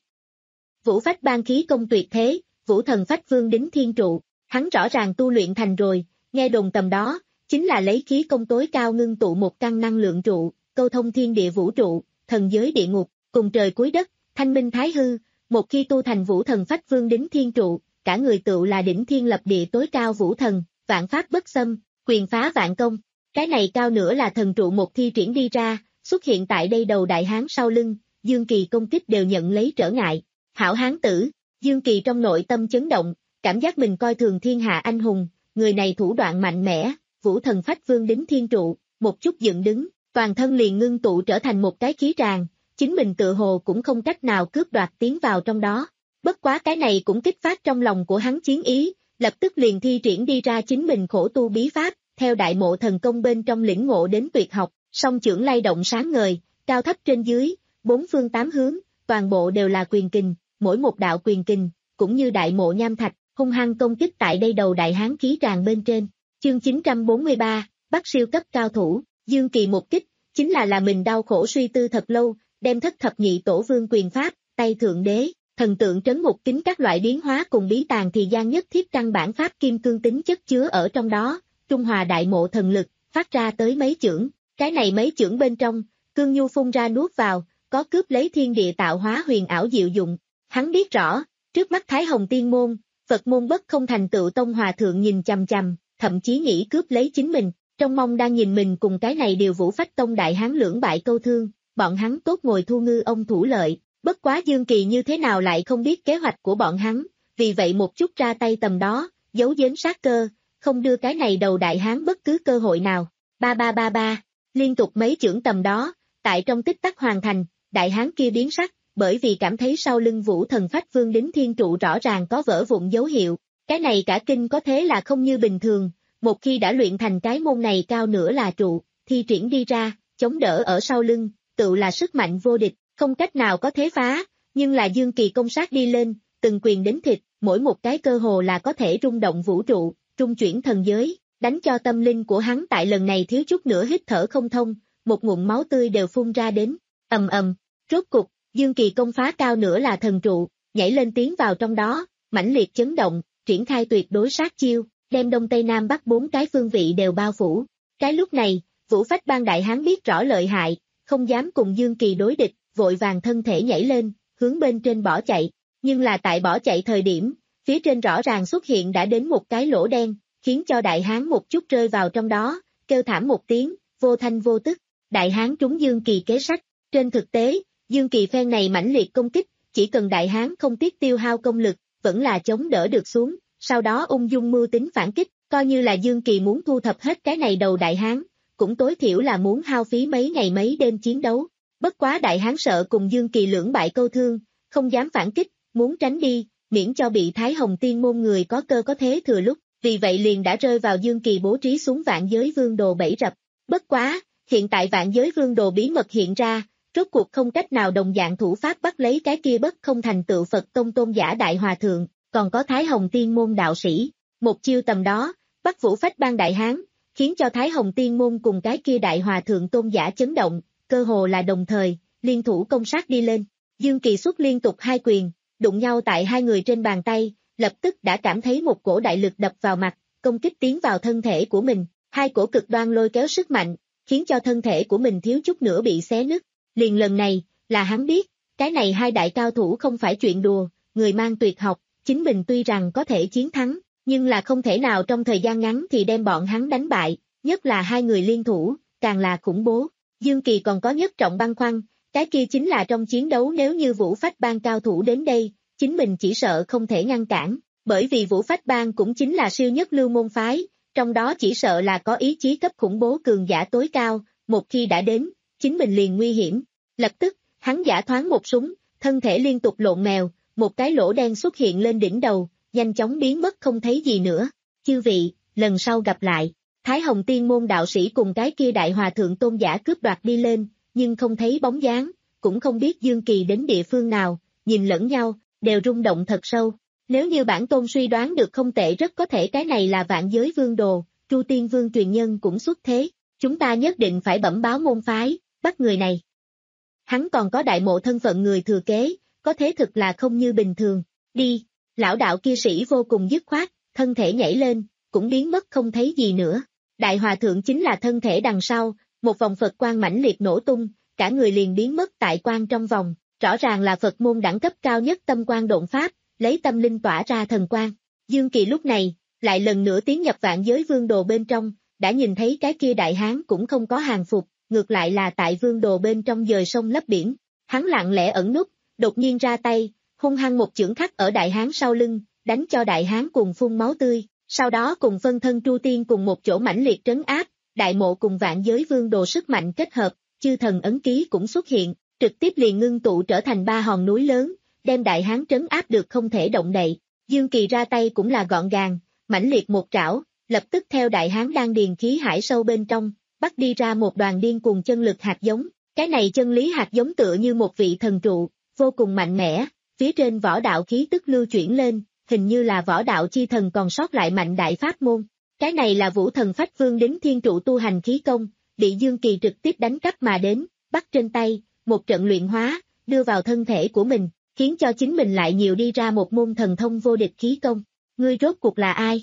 Vũ Phách Bang khí công tuyệt thế, Vũ Thần Phách Vương đính thiên trụ, hắn rõ ràng tu luyện thành rồi, nghe đồn tầm đó, chính là lấy khí công tối cao ngưng tụ một căn năng lượng trụ, câu thông thiên địa vũ trụ, thần giới địa ngục, cùng trời cuối đất, thanh minh thái hư, một khi tu thành Vũ Thần Phách Vương đính thiên trụ, cả người tựu là đỉnh thiên lập địa tối cao vũ thần, vạn pháp bất xâm, quyền phá vạn công. Cái này cao nữa là thần trụ một thi triển đi ra, xuất hiện tại đây đầu đại hán sau lưng, Dương Kỳ công kích đều nhận lấy trở ngại. Hảo hán tử, Dương Kỳ trong nội tâm chấn động, cảm giác mình coi thường thiên hạ anh hùng, người này thủ đoạn mạnh mẽ, Vũ Thần Phách Vương đính thiên trụ, một chút dựng đứng, toàn thân liền ngưng tụ trở thành một cái khí tràng, chính mình tự hồ cũng không cách nào cướp đoạt tiến vào trong đó. Bất quá cái này cũng kích phát trong lòng của hắn chiến ý, lập tức liền thi triển đi ra chính mình khổ tu bí pháp, theo đại mộ thần công bên trong lĩnh ngộ đến tuyệt học, song chưởng lay động sáng ngời, cao thấp trên dưới, bốn phương tám hướng, toàn bộ đều là quyền kình, mỗi một đạo quyền kình, cũng như đại mộ nham thạch, hung hăng công kích tại đây đầu đại hán khí tràng bên trên. Chương chín trăm bốn mươi ba, bắt siêu cấp cao thủ, Dương Kỳ một kích, chính là là mình đau khổ suy tư thật lâu, đem thất thập nhị tổ vương quyền pháp, tay thượng đế, thần tượng trấn ngục kính các loại biến hóa cùng bí tàng thì gian nhất thiết căn bản pháp kim cương tính chất chứa ở trong đó, trung hòa đại mộ thần lực, phát ra tới mấy chưởng, cái này mấy chưởng bên trong, cương nhu phun ra nuốt vào, có cướp lấy thiên địa tạo hóa huyền ảo diệu dụng. Hắn biết rõ, trước mắt Thái Hồng Tiên môn, Phật môn bất không thành tựu tông hòa thượng nhìn chằm chằm, thậm chí nghĩ cướp lấy chính mình, trong mong đang nhìn mình cùng cái này điều Vũ Phách tông đại hán lưỡng bại câu thương, bọn hắn tốt ngồi thu ngư ông thủ lợi, bất quá Dương Kỳ như thế nào lại không biết kế hoạch của bọn hắn, vì vậy một chút ra tay tầm đó, giấu giếm sát cơ, không đưa cái này đầu đại hán bất cứ cơ hội nào. Ba ba ba ba, liên tục mấy chưởng tầm đó, tại trong tích tắc hoàn thành, đại hán kia biến sắc, bởi vì cảm thấy sau lưng Vũ Thần Phách Vương đính thiên trụ rõ ràng có vỡ vụn dấu hiệu, cái này cả kinh có thế là không như bình thường, một khi đã luyện thành cái môn này cao nữa là trụ, thi triển đi ra, chống đỡ ở sau lưng, tự là sức mạnh vô địch, không cách nào có thế phá, nhưng là Dương Kỳ công sát đi lên, từng quyền đến thịt, mỗi một cái cơ hồ là có thể rung động vũ trụ, trung chuyển thần giới, đánh cho tâm linh của hắn tại lần này thiếu chút nữa hít thở không thông, một ngụm máu tươi đều phun ra đến, ầm ầm, rốt cục, Dương Kỳ công phá cao nữa là thần trụ, nhảy lên tiến vào trong đó, mãnh liệt chấn động, triển khai tuyệt đối sát chiêu, đem đông tây nam bắc bốn cái phương vị đều bao phủ. Cái lúc này, Vũ Phách Bang đại hán biết rõ lợi hại, không dám cùng Dương Kỳ đối địch, vội vàng thân thể nhảy lên, hướng bên trên bỏ chạy, nhưng là tại bỏ chạy thời điểm, phía trên rõ ràng xuất hiện đã đến một cái lỗ đen, khiến cho đại hán một chút rơi vào trong đó, kêu thảm một tiếng, vô thanh vô tức, đại hán trúng Dương Kỳ kế sách. Trên thực tế, Dương Kỳ phen này mãnh liệt công kích, chỉ cần đại hán không tiếc tiêu hao công lực, vẫn là chống đỡ được xuống, sau đó ung dung mưu tính phản kích, coi như là Dương Kỳ muốn thu thập hết cái này đầu đại hán, cũng tối thiểu là muốn hao phí mấy ngày mấy đêm chiến đấu. Bất quá đại hán sợ cùng Dương Kỳ lưỡng bại câu thương, không dám phản kích, muốn tránh đi, miễn cho bị Thái Hồng Tiên môn người có cơ có thế thừa lúc, vì vậy liền đã rơi vào Dương Kỳ bố trí xuống Vạn Giới Vương Đồ bẫy rập. Bất quá, hiện tại Vạn Giới Vương Đồ bí mật hiện ra, rốt cuộc không cách nào đồng dạng thủ pháp bắt lấy cái kia bất không thành tựu Phật tông tôn giả đại hòa thượng, còn có Thái Hồng Tiên môn đạo sĩ, một chiêu tầm đó, bắt Vũ Phách Bang đại hán, khiến cho Thái Hồng Tiên môn cùng cái kia đại hòa thượng tôn giả chấn động, cơ hồ là đồng thời, liên thủ công sát đi lên. Dương Kỳ xuất liên tục hai quyền, đụng nhau tại hai người trên bàn tay, lập tức đã cảm thấy một cổ đại lực đập vào mặt, công kích tiến vào thân thể của mình, hai cổ cực đoan lôi kéo sức mạnh, khiến cho thân thể của mình thiếu chút nữa bị xé nứt. Liền lần này, là hắn biết, cái này hai đại cao thủ không phải chuyện đùa, người mang tuyệt học, chính mình tuy rằng có thể chiến thắng, nhưng là không thể nào trong thời gian ngắn thì đem bọn hắn đánh bại, nhất là hai người liên thủ, càng là khủng bố. Dương Kỳ còn có nhất trọng băn khoăn, cái kia chính là trong chiến đấu nếu như Vũ Phách Bang cao thủ đến đây, chính mình chỉ sợ không thể ngăn cản, bởi vì Vũ Phách Bang cũng chính là siêu nhất lưu môn phái, trong đó chỉ sợ là có ý chí cấp khủng bố cường giả tối cao, một khi đã đến, chính mình liền nguy hiểm. Lập tức, hắn giả thoáng một súng, thân thể liên tục lộn mèo, một cái lỗ đen xuất hiện lên đỉnh đầu, nhanh chóng biến mất không thấy gì nữa. Chư vị, lần sau gặp lại. Thái Hồng Tiên môn đạo sĩ cùng cái kia đại hòa thượng tôn giả cướp đoạt đi lên, nhưng không thấy bóng dáng, cũng không biết Dương Kỳ đến địa phương nào, nhìn lẫn nhau, đều rung động thật sâu. Nếu như bản tôn suy đoán được không tệ, rất có thể cái này là Vạn Giới Vương Đồ, Tru Tiên Vương truyền nhân cũng xuất thế, chúng ta nhất định phải bẩm báo môn phái, bắt người này. Hắn còn có đại mộ thân phận người thừa kế, có thế thực là không như bình thường. Đi, lão đạo kia sĩ vô cùng dứt khoát, thân thể nhảy lên, cũng biến mất không thấy gì nữa. Đại hòa thượng chính là thân thể đằng sau, một vòng Phật quang mãnh liệt nổ tung, cả người liền biến mất tại quang trong vòng, rõ ràng là Phật môn đẳng cấp cao nhất tâm quang độn pháp, lấy tâm linh tỏa ra thần quang. Dương Kỳ lúc này, lại lần nữa tiến nhập Vạn Giới Vương Đồ bên trong, đã nhìn thấy cái kia đại hán cũng không có hàng phục, ngược lại là tại Vương Đồ bên trong dời sông lấp biển. Hắn lặng lẽ ẩn núp, đột nhiên ra tay, hung hăng một chưởng khắc ở đại hán sau lưng, đánh cho đại hán cùng phun máu tươi, sau đó cùng phân thân Tru Tiên cùng một chỗ mãnh liệt trấn áp, đại mộ cùng vạn giới vương đồ sức mạnh kết hợp, chư thần ấn ký cũng xuất hiện, trực tiếp liền ngưng tụ trở thành ba hòn núi lớn, đem đại hán trấn áp được không thể động đậy. Dương Kỳ ra tay cũng là gọn gàng, mãnh liệt một trảo, lập tức theo đại hán đang điền khí hải sâu bên trong, bắt đi ra một đoàn điên cuồng chân lực hạt giống, cái này chân lý hạt giống tựa như một vị thần trụ, vô cùng mạnh mẽ, phía trên võ đạo khí tức lưu chuyển lên, hình như là võ đạo chi thần còn sót lại mạnh đại pháp môn. Cái này là Vũ Thần Phách Vương Đính Thiên Trụ tu hành khí công, bị Dương Kỳ trực tiếp đánh cắp mà đến, bắt trên tay, một trận luyện hóa, đưa vào thân thể của mình, khiến cho chính mình lại nhiều đi ra một môn thần thông vô địch khí công. Ngươi rốt cuộc là ai?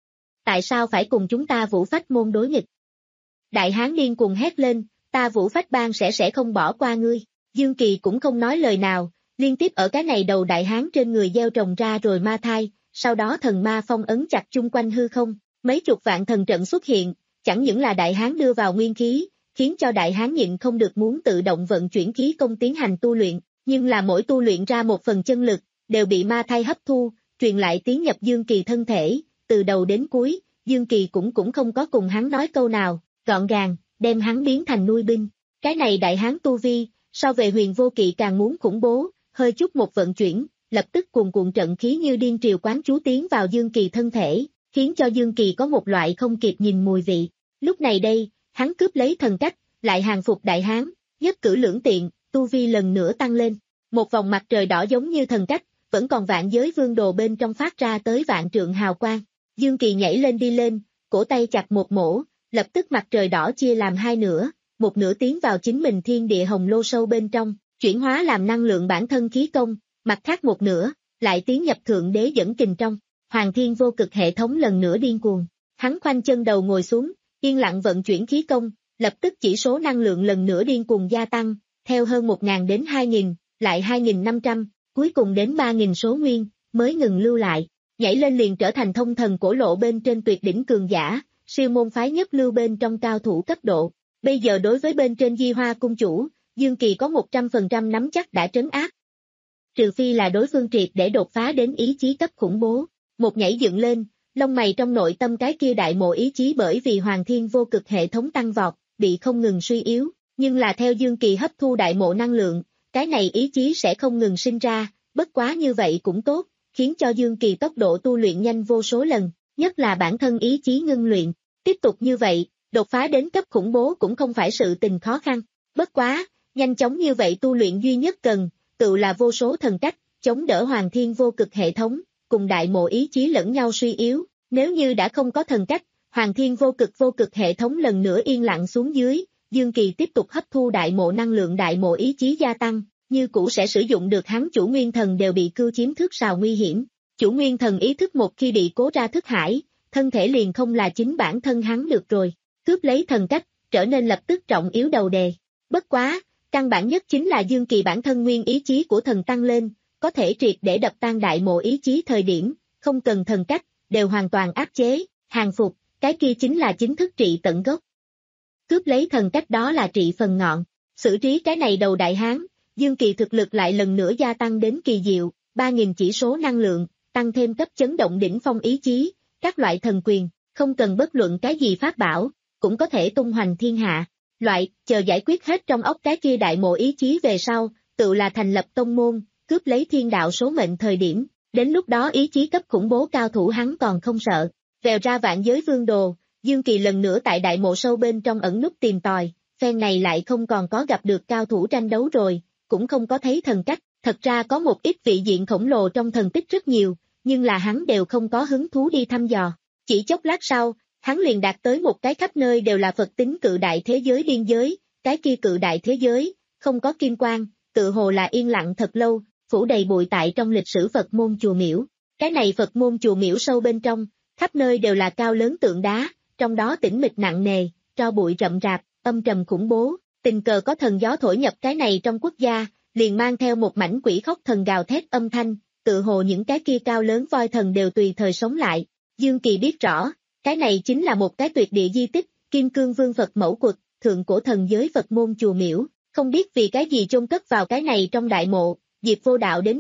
Tại sao phải cùng chúng ta Vũ Phách môn đối nghịch? Đại hán điên cuồng hét lên, ta Vũ Phách bang sẽ sẽ không bỏ qua ngươi. Dương Kỳ cũng không nói lời nào, liên tiếp ở cái này đầu đại hán trên người gieo trồng ra rồi ma thai, sau đó thần ma phong ấn chặt chung quanh hư không, mấy chục vạn thần trận xuất hiện, chẳng những là đại hán đưa vào nguyên khí, khiến cho đại hán nhịn không được muốn tự động vận chuyển khí công tiến hành tu luyện, nhưng là mỗi tu luyện ra một phần chân lực, đều bị ma thai hấp thu, truyền lại tiến nhập Dương Kỳ thân thể, từ đầu đến cuối, Dương Kỳ cũng cũng không có cùng hắn nói câu nào, gọn gàng, đem hắn biến thành nuôi binh. Cái này đại hán tu vi, so về Huyền Vô Kỵ càng muốn khủng bố, hơi chút một vận chuyển, lập tức cuồn cuộn trận khí như điên triều quán chú tiến vào Dương Kỳ thân thể, khiến cho Dương Kỳ có một loại không kịp nhìn mùi vị. Lúc này đây, hắn cướp lấy thần cách, lại hàng phục đại hán, nhất cử lưỡng tiện, tu vi lần nữa tăng lên. Một vòng mặt trời đỏ giống như thần cách, vẫn còn vạn giới vương đồ bên trong phát ra tới vạn trượng hào quang. Dương Kỳ nhảy lên đi lên, cổ tay chặt một mổ, lập tức mặt trời đỏ chia làm hai nửa, một nửa tiến vào chính mình thiên địa hồng lô sâu bên trong, chuyển hóa làm năng lượng bản thân khí công, mặt khác một nửa, lại tiến nhập thượng đế dẫn kình trong. Hoàng Thiên Vô Cực hệ thống lần nữa điên cuồng, hắn khoanh chân đầu ngồi xuống, yên lặng vận chuyển khí công, lập tức chỉ số năng lượng lần nữa điên cuồng gia tăng, theo hơn một nghìn đến hai nghìn, lại hai nghìn năm trăm, cuối cùng đến ba nghìn số nguyên, mới ngừng lưu lại, nhảy lên liền trở thành thông thần cổ lộ bên trên tuyệt đỉnh cường giả, siêu môn phái nhất lưu bên trong cao thủ cấp độ. Bây giờ đối với bên trên Di Hoa cung chủ, Dương Kỳ có một trăm phần trăm nắm chắc đã trấn áp. Trừ phi là đối phương triệt để đột phá đến ý chí cấp khủng bố. Một nhảy dựng lên, lông mày trong nội tâm cái kia đại mộ ý chí bởi vì Hoàng Thiên Vô Cực hệ thống tăng vọt, bị không ngừng suy yếu, nhưng là theo Dương Kỳ hấp thu đại mộ năng lượng, cái này ý chí sẽ không ngừng sinh ra, bất quá như vậy cũng tốt, khiến cho Dương Kỳ tốc độ tu luyện nhanh vô số lần, nhất là bản thân ý chí ngưng luyện. Tiếp tục như vậy, đột phá đến cấp khủng bố cũng không phải sự tình khó khăn, bất quá, nhanh chóng như vậy tu luyện duy nhất cần, tự là vô số thần cách, chống đỡ Hoàng Thiên Vô Cực hệ thống, cùng đại mộ ý chí lẫn nhau suy yếu, nếu như đã không có thần cách, Hoàng Thiên Vô Cực vô cực hệ thống lần nữa yên lặng xuống dưới, Dương Kỳ tiếp tục hấp thu đại mộ năng lượng đại mộ ý chí gia tăng, như cũ sẽ sử dụng được hắn chủ nguyên thần đều bị cưu chiếm thức sào nguy hiểm, chủ nguyên thần ý thức một khi bị cố ra thức hải, thân thể liền không là chính bản thân hắn được rồi, cướp lấy thần cách, trở nên lập tức trọng yếu đầu đề. Bất quá, căn bản nhất chính là Dương Kỳ bản thân nguyên ý chí của thần tăng lên, có thể triệt để đập tan đại mộ ý chí thời điểm, không cần thần cách, đều hoàn toàn áp chế, hàng phục, cái kia chính là chính thức trị tận gốc. Cướp lấy thần cách đó là trị phần ngọn, xử trí cái này đầu đại hán, Dương Kỳ thực lực lại lần nữa gia tăng đến kỳ diệu, ba nghìn chỉ số năng lượng, tăng thêm cấp chấn động đỉnh phong ý chí, các loại thần quyền, không cần bất luận cái gì pháp bảo, cũng có thể tung hoành thiên hạ. Loại, chờ giải quyết hết trong óc cái kia đại mộ ý chí về sau, tự là thành lập tông môn, cướp lấy thiên đạo số mệnh thời điểm, đến lúc đó ý chí cấp khủng bố cao thủ hắn còn không sợ. Vèo ra vạn giới vương đồ, Dương Kỳ lần nữa tại đại mộ sâu bên trong ẩn núp tìm tòi, phen này lại không còn có gặp được cao thủ tranh đấu rồi, cũng không có thấy thần cách, thật ra có một ít vị diện khổng lồ trong thần tích rất nhiều, nhưng là hắn đều không có hứng thú đi thăm dò. Chỉ chốc lát sau, hắn liền đạt tới một cái khắp nơi đều là Phật tính cự đại thế giới biên giới, cái kia cự đại thế giới, không có kim quang, tự hồ là yên lặng thật lâu, phủ đầy bụi tại trong lịch sử Phật môn chùa miễu. Cái này Phật môn chùa miễu sâu bên trong, khắp nơi đều là cao lớn tượng đá, trong đó tĩnh mịch nặng nề, tro bụi rậm rạp, âm trầm khủng bố, tình cờ có thần gió thổi nhập cái này trong quốc gia, liền mang theo một mảnh quỷ khóc thần gào thét âm thanh, tự hồ những cái kia cao lớn voi thần đều tùy thời sống lại. Dương Kỳ biết rõ, cái này chính là một cái tuyệt địa di tích, Kim Cương Vương Phật mẫu quật, thượng cổ thần giới Phật môn chùa miễu, không biết vì cái gì chôn cất vào cái này trong đại mộ, Diệp Vô Đạo đến đây,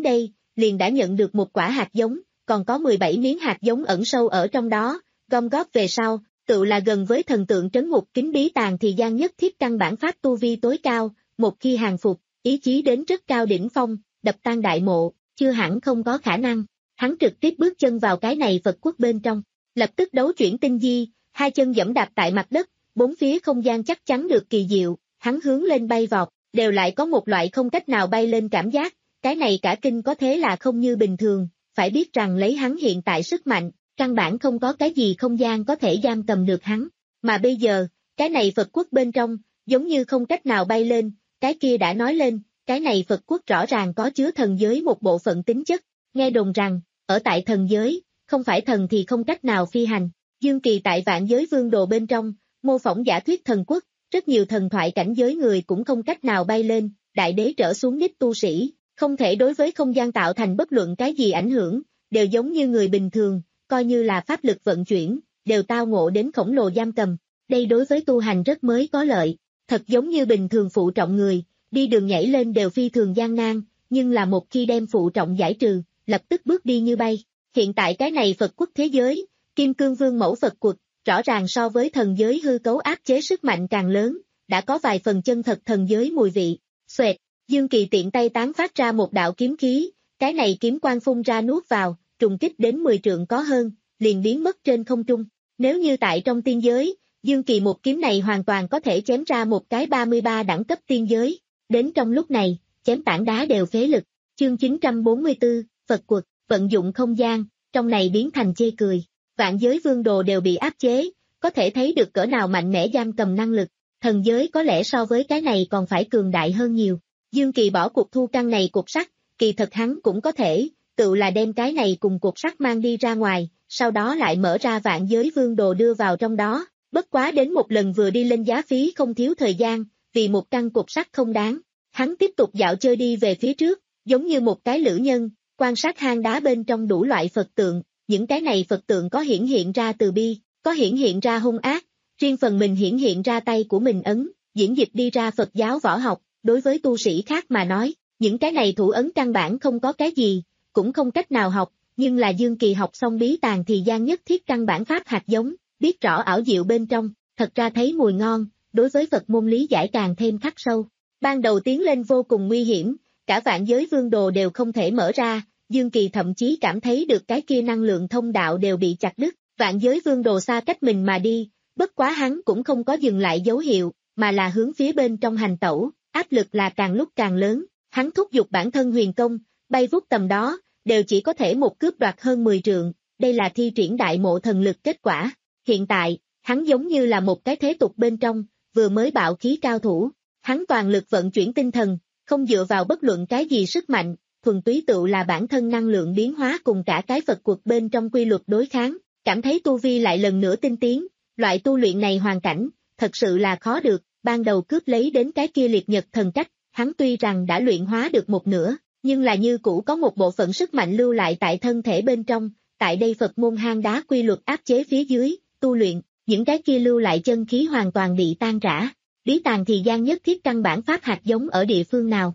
liền đã nhận được một quả hạt giống, còn có mười bảy miếng hạt giống ẩn sâu ở trong đó, gom góp về sau, tự là gần với thần tượng trấn ngục kính bí tàng thì gian nhất thiết căn bản pháp tu vi tối cao, một khi hàng phục, ý chí đến rất cao đỉnh phong, đập tan đại mộ, chưa hẳn không có khả năng. Hắn trực tiếp bước chân vào cái này Phật quốc bên trong, lập tức đấu chuyển tinh di, hai chân giẫm đạp tại mặt đất, bốn phía không gian chắc chắn được kỳ diệu, hắn hướng lên bay vọt, đều lại có một loại không cách nào bay lên cảm giác, cái này cả kinh có thế là không như bình thường, phải biết rằng lấy hắn hiện tại sức mạnh, căn bản không có cái gì không gian có thể giam cầm được hắn, mà bây giờ, cái này Phật quốc bên trong, giống như không cách nào bay lên, cái kia đã nói lên, cái này Phật quốc rõ ràng có chứa thần giới một bộ phận tính chất, nghe đồn rằng, ở tại thần giới, không phải thần thì không cách nào phi hành, Dương Kỳ tại vạn giới vương đồ bên trong, mô phỏng giả thuyết thần quốc, rất nhiều thần thoại cảnh giới người cũng không cách nào bay lên, đại đế trở xuống đích tu sĩ, không thể đối với không gian tạo thành bất luận cái gì ảnh hưởng, đều giống như người bình thường, coi như là pháp lực vận chuyển, đều tao ngộ đến khổng lồ giam cầm, đây đối với tu hành rất mới có lợi, thật giống như bình thường phụ trọng người, đi đường nhảy lên đều phi thường gian nan, nhưng là một khi đem phụ trọng giải trừ, lập tức bước đi như bay. Hiện tại cái này Phật quốc thế giới, Kim Cương Vương mẫu Phật quật, rõ ràng so với thần giới hư cấu áp chế sức mạnh càng lớn, đã có vài phần chân thật thần giới mùi vị. Xoẹt, Dương Kỳ tiện tay tán phát ra một đạo kiếm khí, cái này kiếm quang phun ra nuốt vào, trùng kích đến mười trượng có hơn, liền biến mất trên không trung. Nếu như tại trong tiên giới, Dương Kỳ một kiếm này hoàn toàn có thể chém ra một cái ba mươi ba đẳng cấp tiên giới. Đến trong lúc này, chém tảng đá đều phế lực. Chương chín trăm bốn mươi tư, Phật quật, vận dụng không gian, trong này biến thành chê cười. Vạn giới vương đồ đều bị áp chế, có thể thấy được cỡ nào mạnh mẽ giam cầm năng lực. Thần giới có lẽ so với cái này còn phải cường đại hơn nhiều. Dương Kỳ bỏ cuộc thu căn này cục sắt, kỳ thật hắn cũng có thể, tự là đem cái này cùng cục sắt mang đi ra ngoài, sau đó lại mở ra vạn giới vương đồ đưa vào trong đó. Bất quá đến một lần vừa đi lên giá phí không thiếu thời gian, vì một căn cục sắt không đáng. Hắn tiếp tục dạo chơi đi về phía trước, giống như một cái lữ nhân, quan sát hang đá bên trong đủ loại Phật tượng, những cái này Phật tượng có hiển hiện ra từ bi, có hiển hiện ra hung ác, riêng phần mình hiển hiện ra tay của mình ấn, diễn dịch đi ra Phật giáo võ học, đối với tu sĩ khác mà nói, những cái này thủ ấn căn bản không có cái gì, cũng không cách nào học, nhưng là Dương Kỳ học xong bí tàng thì gian nhất thiết căn bản pháp hạt giống, biết rõ ảo diệu bên trong, thật ra thấy mùi ngon, đối với Phật môn lý giải càng thêm khắc sâu. Ban đầu tiến lên vô cùng nguy hiểm, cả vạn giới vương đồ đều không thể mở ra, Dương Kỳ thậm chí cảm thấy được cái kia năng lượng thông đạo đều bị chặt đứt, vạn giới vương đồ xa cách mình mà đi, bất quá hắn cũng không có dừng lại dấu hiệu, mà là hướng phía bên trong hành tẩu, áp lực là càng lúc càng lớn, hắn thúc giục bản thân huyền công, bay vút tầm đó, đều chỉ có thể một cướp đoạt hơn mười trượng, đây là thi triển đại mộ thần lực kết quả. Hiện tại, hắn giống như là một cái thế tục bên trong, vừa mới bạo khí cao thủ, hắn toàn lực vận chuyển tinh thần, không dựa vào bất luận cái gì sức mạnh, thuần túy tự là bản thân năng lượng biến hóa cùng cả cái Phật cuộc bên trong quy luật đối kháng, cảm thấy tu vi lại lần nữa tinh tiến, loại tu luyện này hoàn cảnh, thật sự là khó được, ban đầu cướp lấy đến cái kia liệt nhật thần cách, hắn tuy rằng đã luyện hóa được một nửa, nhưng là như cũ có một bộ phận sức mạnh lưu lại tại thân thể bên trong, tại đây Phật môn hang đá quy luật áp chế phía dưới, tu luyện, những cái kia lưu lại chân khí hoàn toàn bị tan rã. Bí tàng thì gian nhất thiết căn bản pháp hạt giống ở địa phương nào?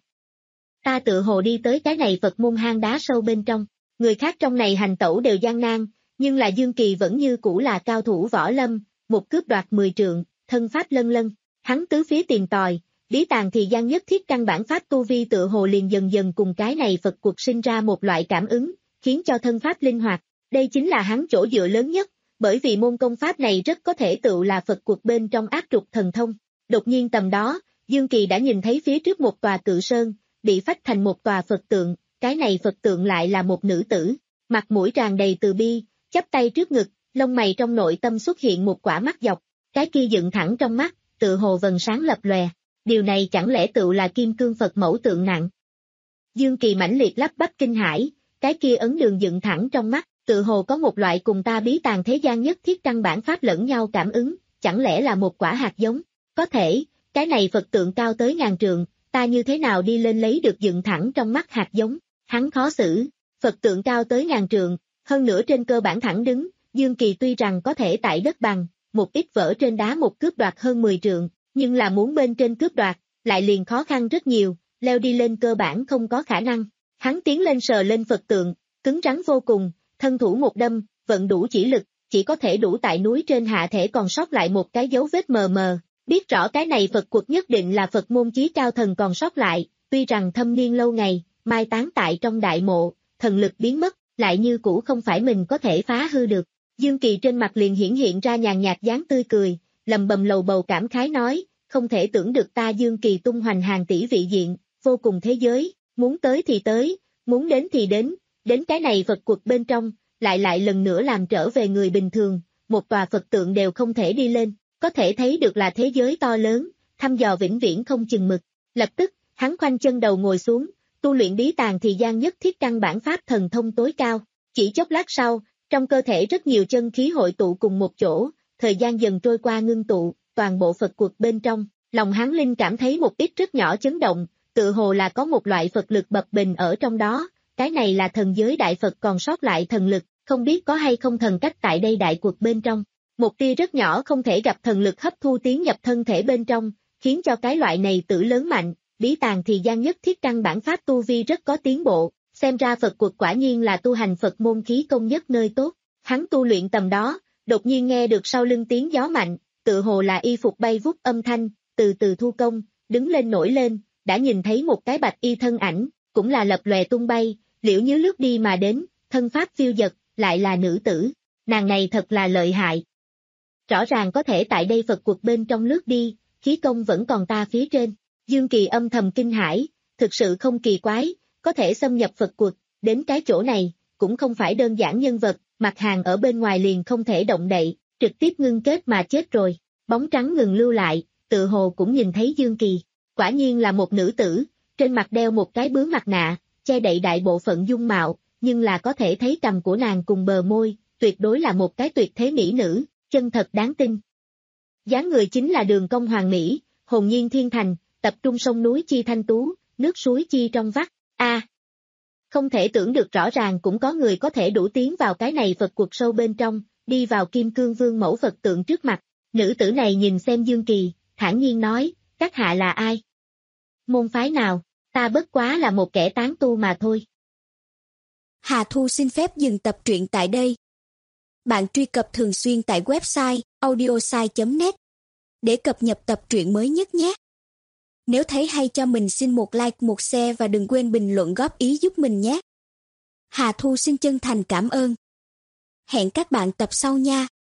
Ta tự hồ đi tới cái này Phật môn hang đá sâu bên trong, người khác trong này hành tẩu đều gian nan, nhưng là Dương Kỳ vẫn như cũ là cao thủ võ lâm, một cướp đoạt mười trượng, thân pháp lân lân, hắn tứ phía tìm tòi, bí tàng thì gian nhất thiết căn bản pháp tu vi tự hồ liền dần dần cùng cái này Phật cuộc sinh ra một loại cảm ứng, khiến cho thân pháp linh hoạt, đây chính là hắn chỗ dựa lớn nhất, bởi vì môn công pháp này rất có thể tự là Phật cuộc bên trong áp trục thần thông. Đột nhiên tầm đó, Dương Kỳ đã nhìn thấy phía trước một tòa cự sơn, bị phách thành một tòa Phật tượng, cái này Phật tượng lại là một nữ tử, mặt mũi tràn đầy từ bi, chắp tay trước ngực, lông mày trong nội tâm xuất hiện một quả mắt dọc, cái kia dựng thẳng trong mắt, tự hồ vầng sáng lập lòe, điều này chẳng lẽ tự là Kim Cương Phật mẫu tượng nặng. Dương Kỳ mãnh liệt lắp bắp kinh hãi, cái kia ấn đường dựng thẳng trong mắt, tự hồ có một loại cùng ta bí tàng thế gian nhất thiết căn bản pháp lẫn nhau cảm ứng, chẳng lẽ là một quả hạt giống, có thể, cái này Phật tượng cao tới ngàn trượng, ta như thế nào đi lên lấy được dựng thẳng trong mắt hạt giống, hắn khó xử, Phật tượng cao tới ngàn trượng, hơn nữa trên cơ bản thẳng đứng, Dương Kỳ tuy rằng có thể tại đất bằng, một ít vỡ trên đá một cướp đoạt hơn mười trượng, nhưng là muốn bên trên cướp đoạt, lại liền khó khăn rất nhiều, leo đi lên cơ bản không có khả năng, Hắn tiến lên sờ lên Phật tượng, cứng rắn vô cùng, thân thủ một đâm, vận đủ chỉ lực, chỉ có thể đủ tại núi trên hạ thể còn sót lại một cái dấu vết mờ mờ, biết rõ cái này Phật quật nhất định là Phật môn chí cao thần còn sót lại, tuy rằng thâm niên lâu ngày, mai táng tại trong đại mộ, thần lực biến mất, lại như cũ không phải mình có thể phá hư được. Dương Kỳ trên mặt liền hiển hiện ra nhàn nhạt dáng tươi cười, lầm bầm lầu bầu cảm khái nói, không thể tưởng được ta Dương Kỳ tung hoành hàng tỷ vị diện, vô cùng thế giới, muốn tới thì tới, muốn đến thì đến, đến cái này Phật quật bên trong, lại lại lần nữa làm trở về người bình thường, một tòa Phật tượng đều không thể đi lên, có thể thấy được là thế giới to lớn, thăm dò vĩnh viễn không chừng mực. Lập tức, hắn khoanh chân đầu ngồi xuống, tu luyện bí tàng thì gian nhất thiết căn bản pháp thần thông tối cao, chỉ chốc lát sau, trong cơ thể rất nhiều chân khí hội tụ cùng một chỗ, thời gian dần trôi qua ngưng tụ, toàn bộ Phật quật bên trong, lòng hắn linh cảm thấy một ít rất nhỏ chấn động, tự hồ là có một loại Phật lực bập bềnh ở trong đó, cái này là thần giới đại Phật còn sót lại thần lực, không biết có hay không thần cách tại đây đại quật bên trong. Một tia rất nhỏ không thể gặp thần lực hấp thu tiến nhập thân thể bên trong, khiến cho cái loại này tử lớn mạnh, bí tàng thì gian nhất thiết căn bản pháp tu vi rất có tiến bộ, xem ra Phật quật quả nhiên là tu hành Phật môn khí công nhất nơi tốt. Hắn tu luyện tầm đó, đột nhiên nghe được sau lưng tiếng gió mạnh, tự hồ là y phục bay vút âm thanh, từ từ thu công, đứng lên nổi lên, đã nhìn thấy một cái bạch y thân ảnh, cũng là lập lòe tung bay, liễu như lướt đi mà đến, thân pháp phiêu dật, lại là nữ tử, nàng này thật là lợi hại. Rõ ràng có thể tại đây Phật quật bên trong lướt đi, khí công vẫn còn ta phía trên. Dương Kỳ âm thầm kinh hãi, thực sự không kỳ quái, có thể xâm nhập Phật quật, đến cái chỗ này, cũng không phải đơn giản nhân vật, mặt hàng ở bên ngoài liền không thể động đậy, trực tiếp ngưng kết mà chết rồi. Bóng trắng ngừng lưu lại, tự hồ cũng nhìn thấy Dương Kỳ, quả nhiên là một nữ tử, trên mặt đeo một cái bướm mặt nạ, che đậy đại bộ phận dung mạo, nhưng là có thể thấy cằm của nàng cùng bờ môi, tuyệt đối là một cái tuyệt thế mỹ nữ, chân thật đáng tin. Dáng người chính là đường cong hoàng mỹ, hồn nhiên thiên thành, tập trung sông núi chi thanh tú, nước suối chi trong vắt. A, à, không thể tưởng được rõ ràng cũng có người có thể đủ tiến vào cái này Phật quật sâu bên trong, đi vào Kim Cương Vương mẫu Phật tượng trước mặt. Nữ tử này nhìn xem Dương Kỳ, thản nhiên nói, các hạ là ai? Môn phái nào? Ta bất quá là một kẻ tán tu mà thôi. Hà Thu xin phép dừng tập truyện tại đây. Bạn truy cập thường xuyên tại website audiosai chấm net để cập nhật tập truyện mới nhất nhé. Nếu thấy hay cho mình xin một like, một share và đừng quên bình luận góp ý giúp mình nhé. Hà Thu xin chân thành cảm ơn. Hẹn các bạn tập sau nha.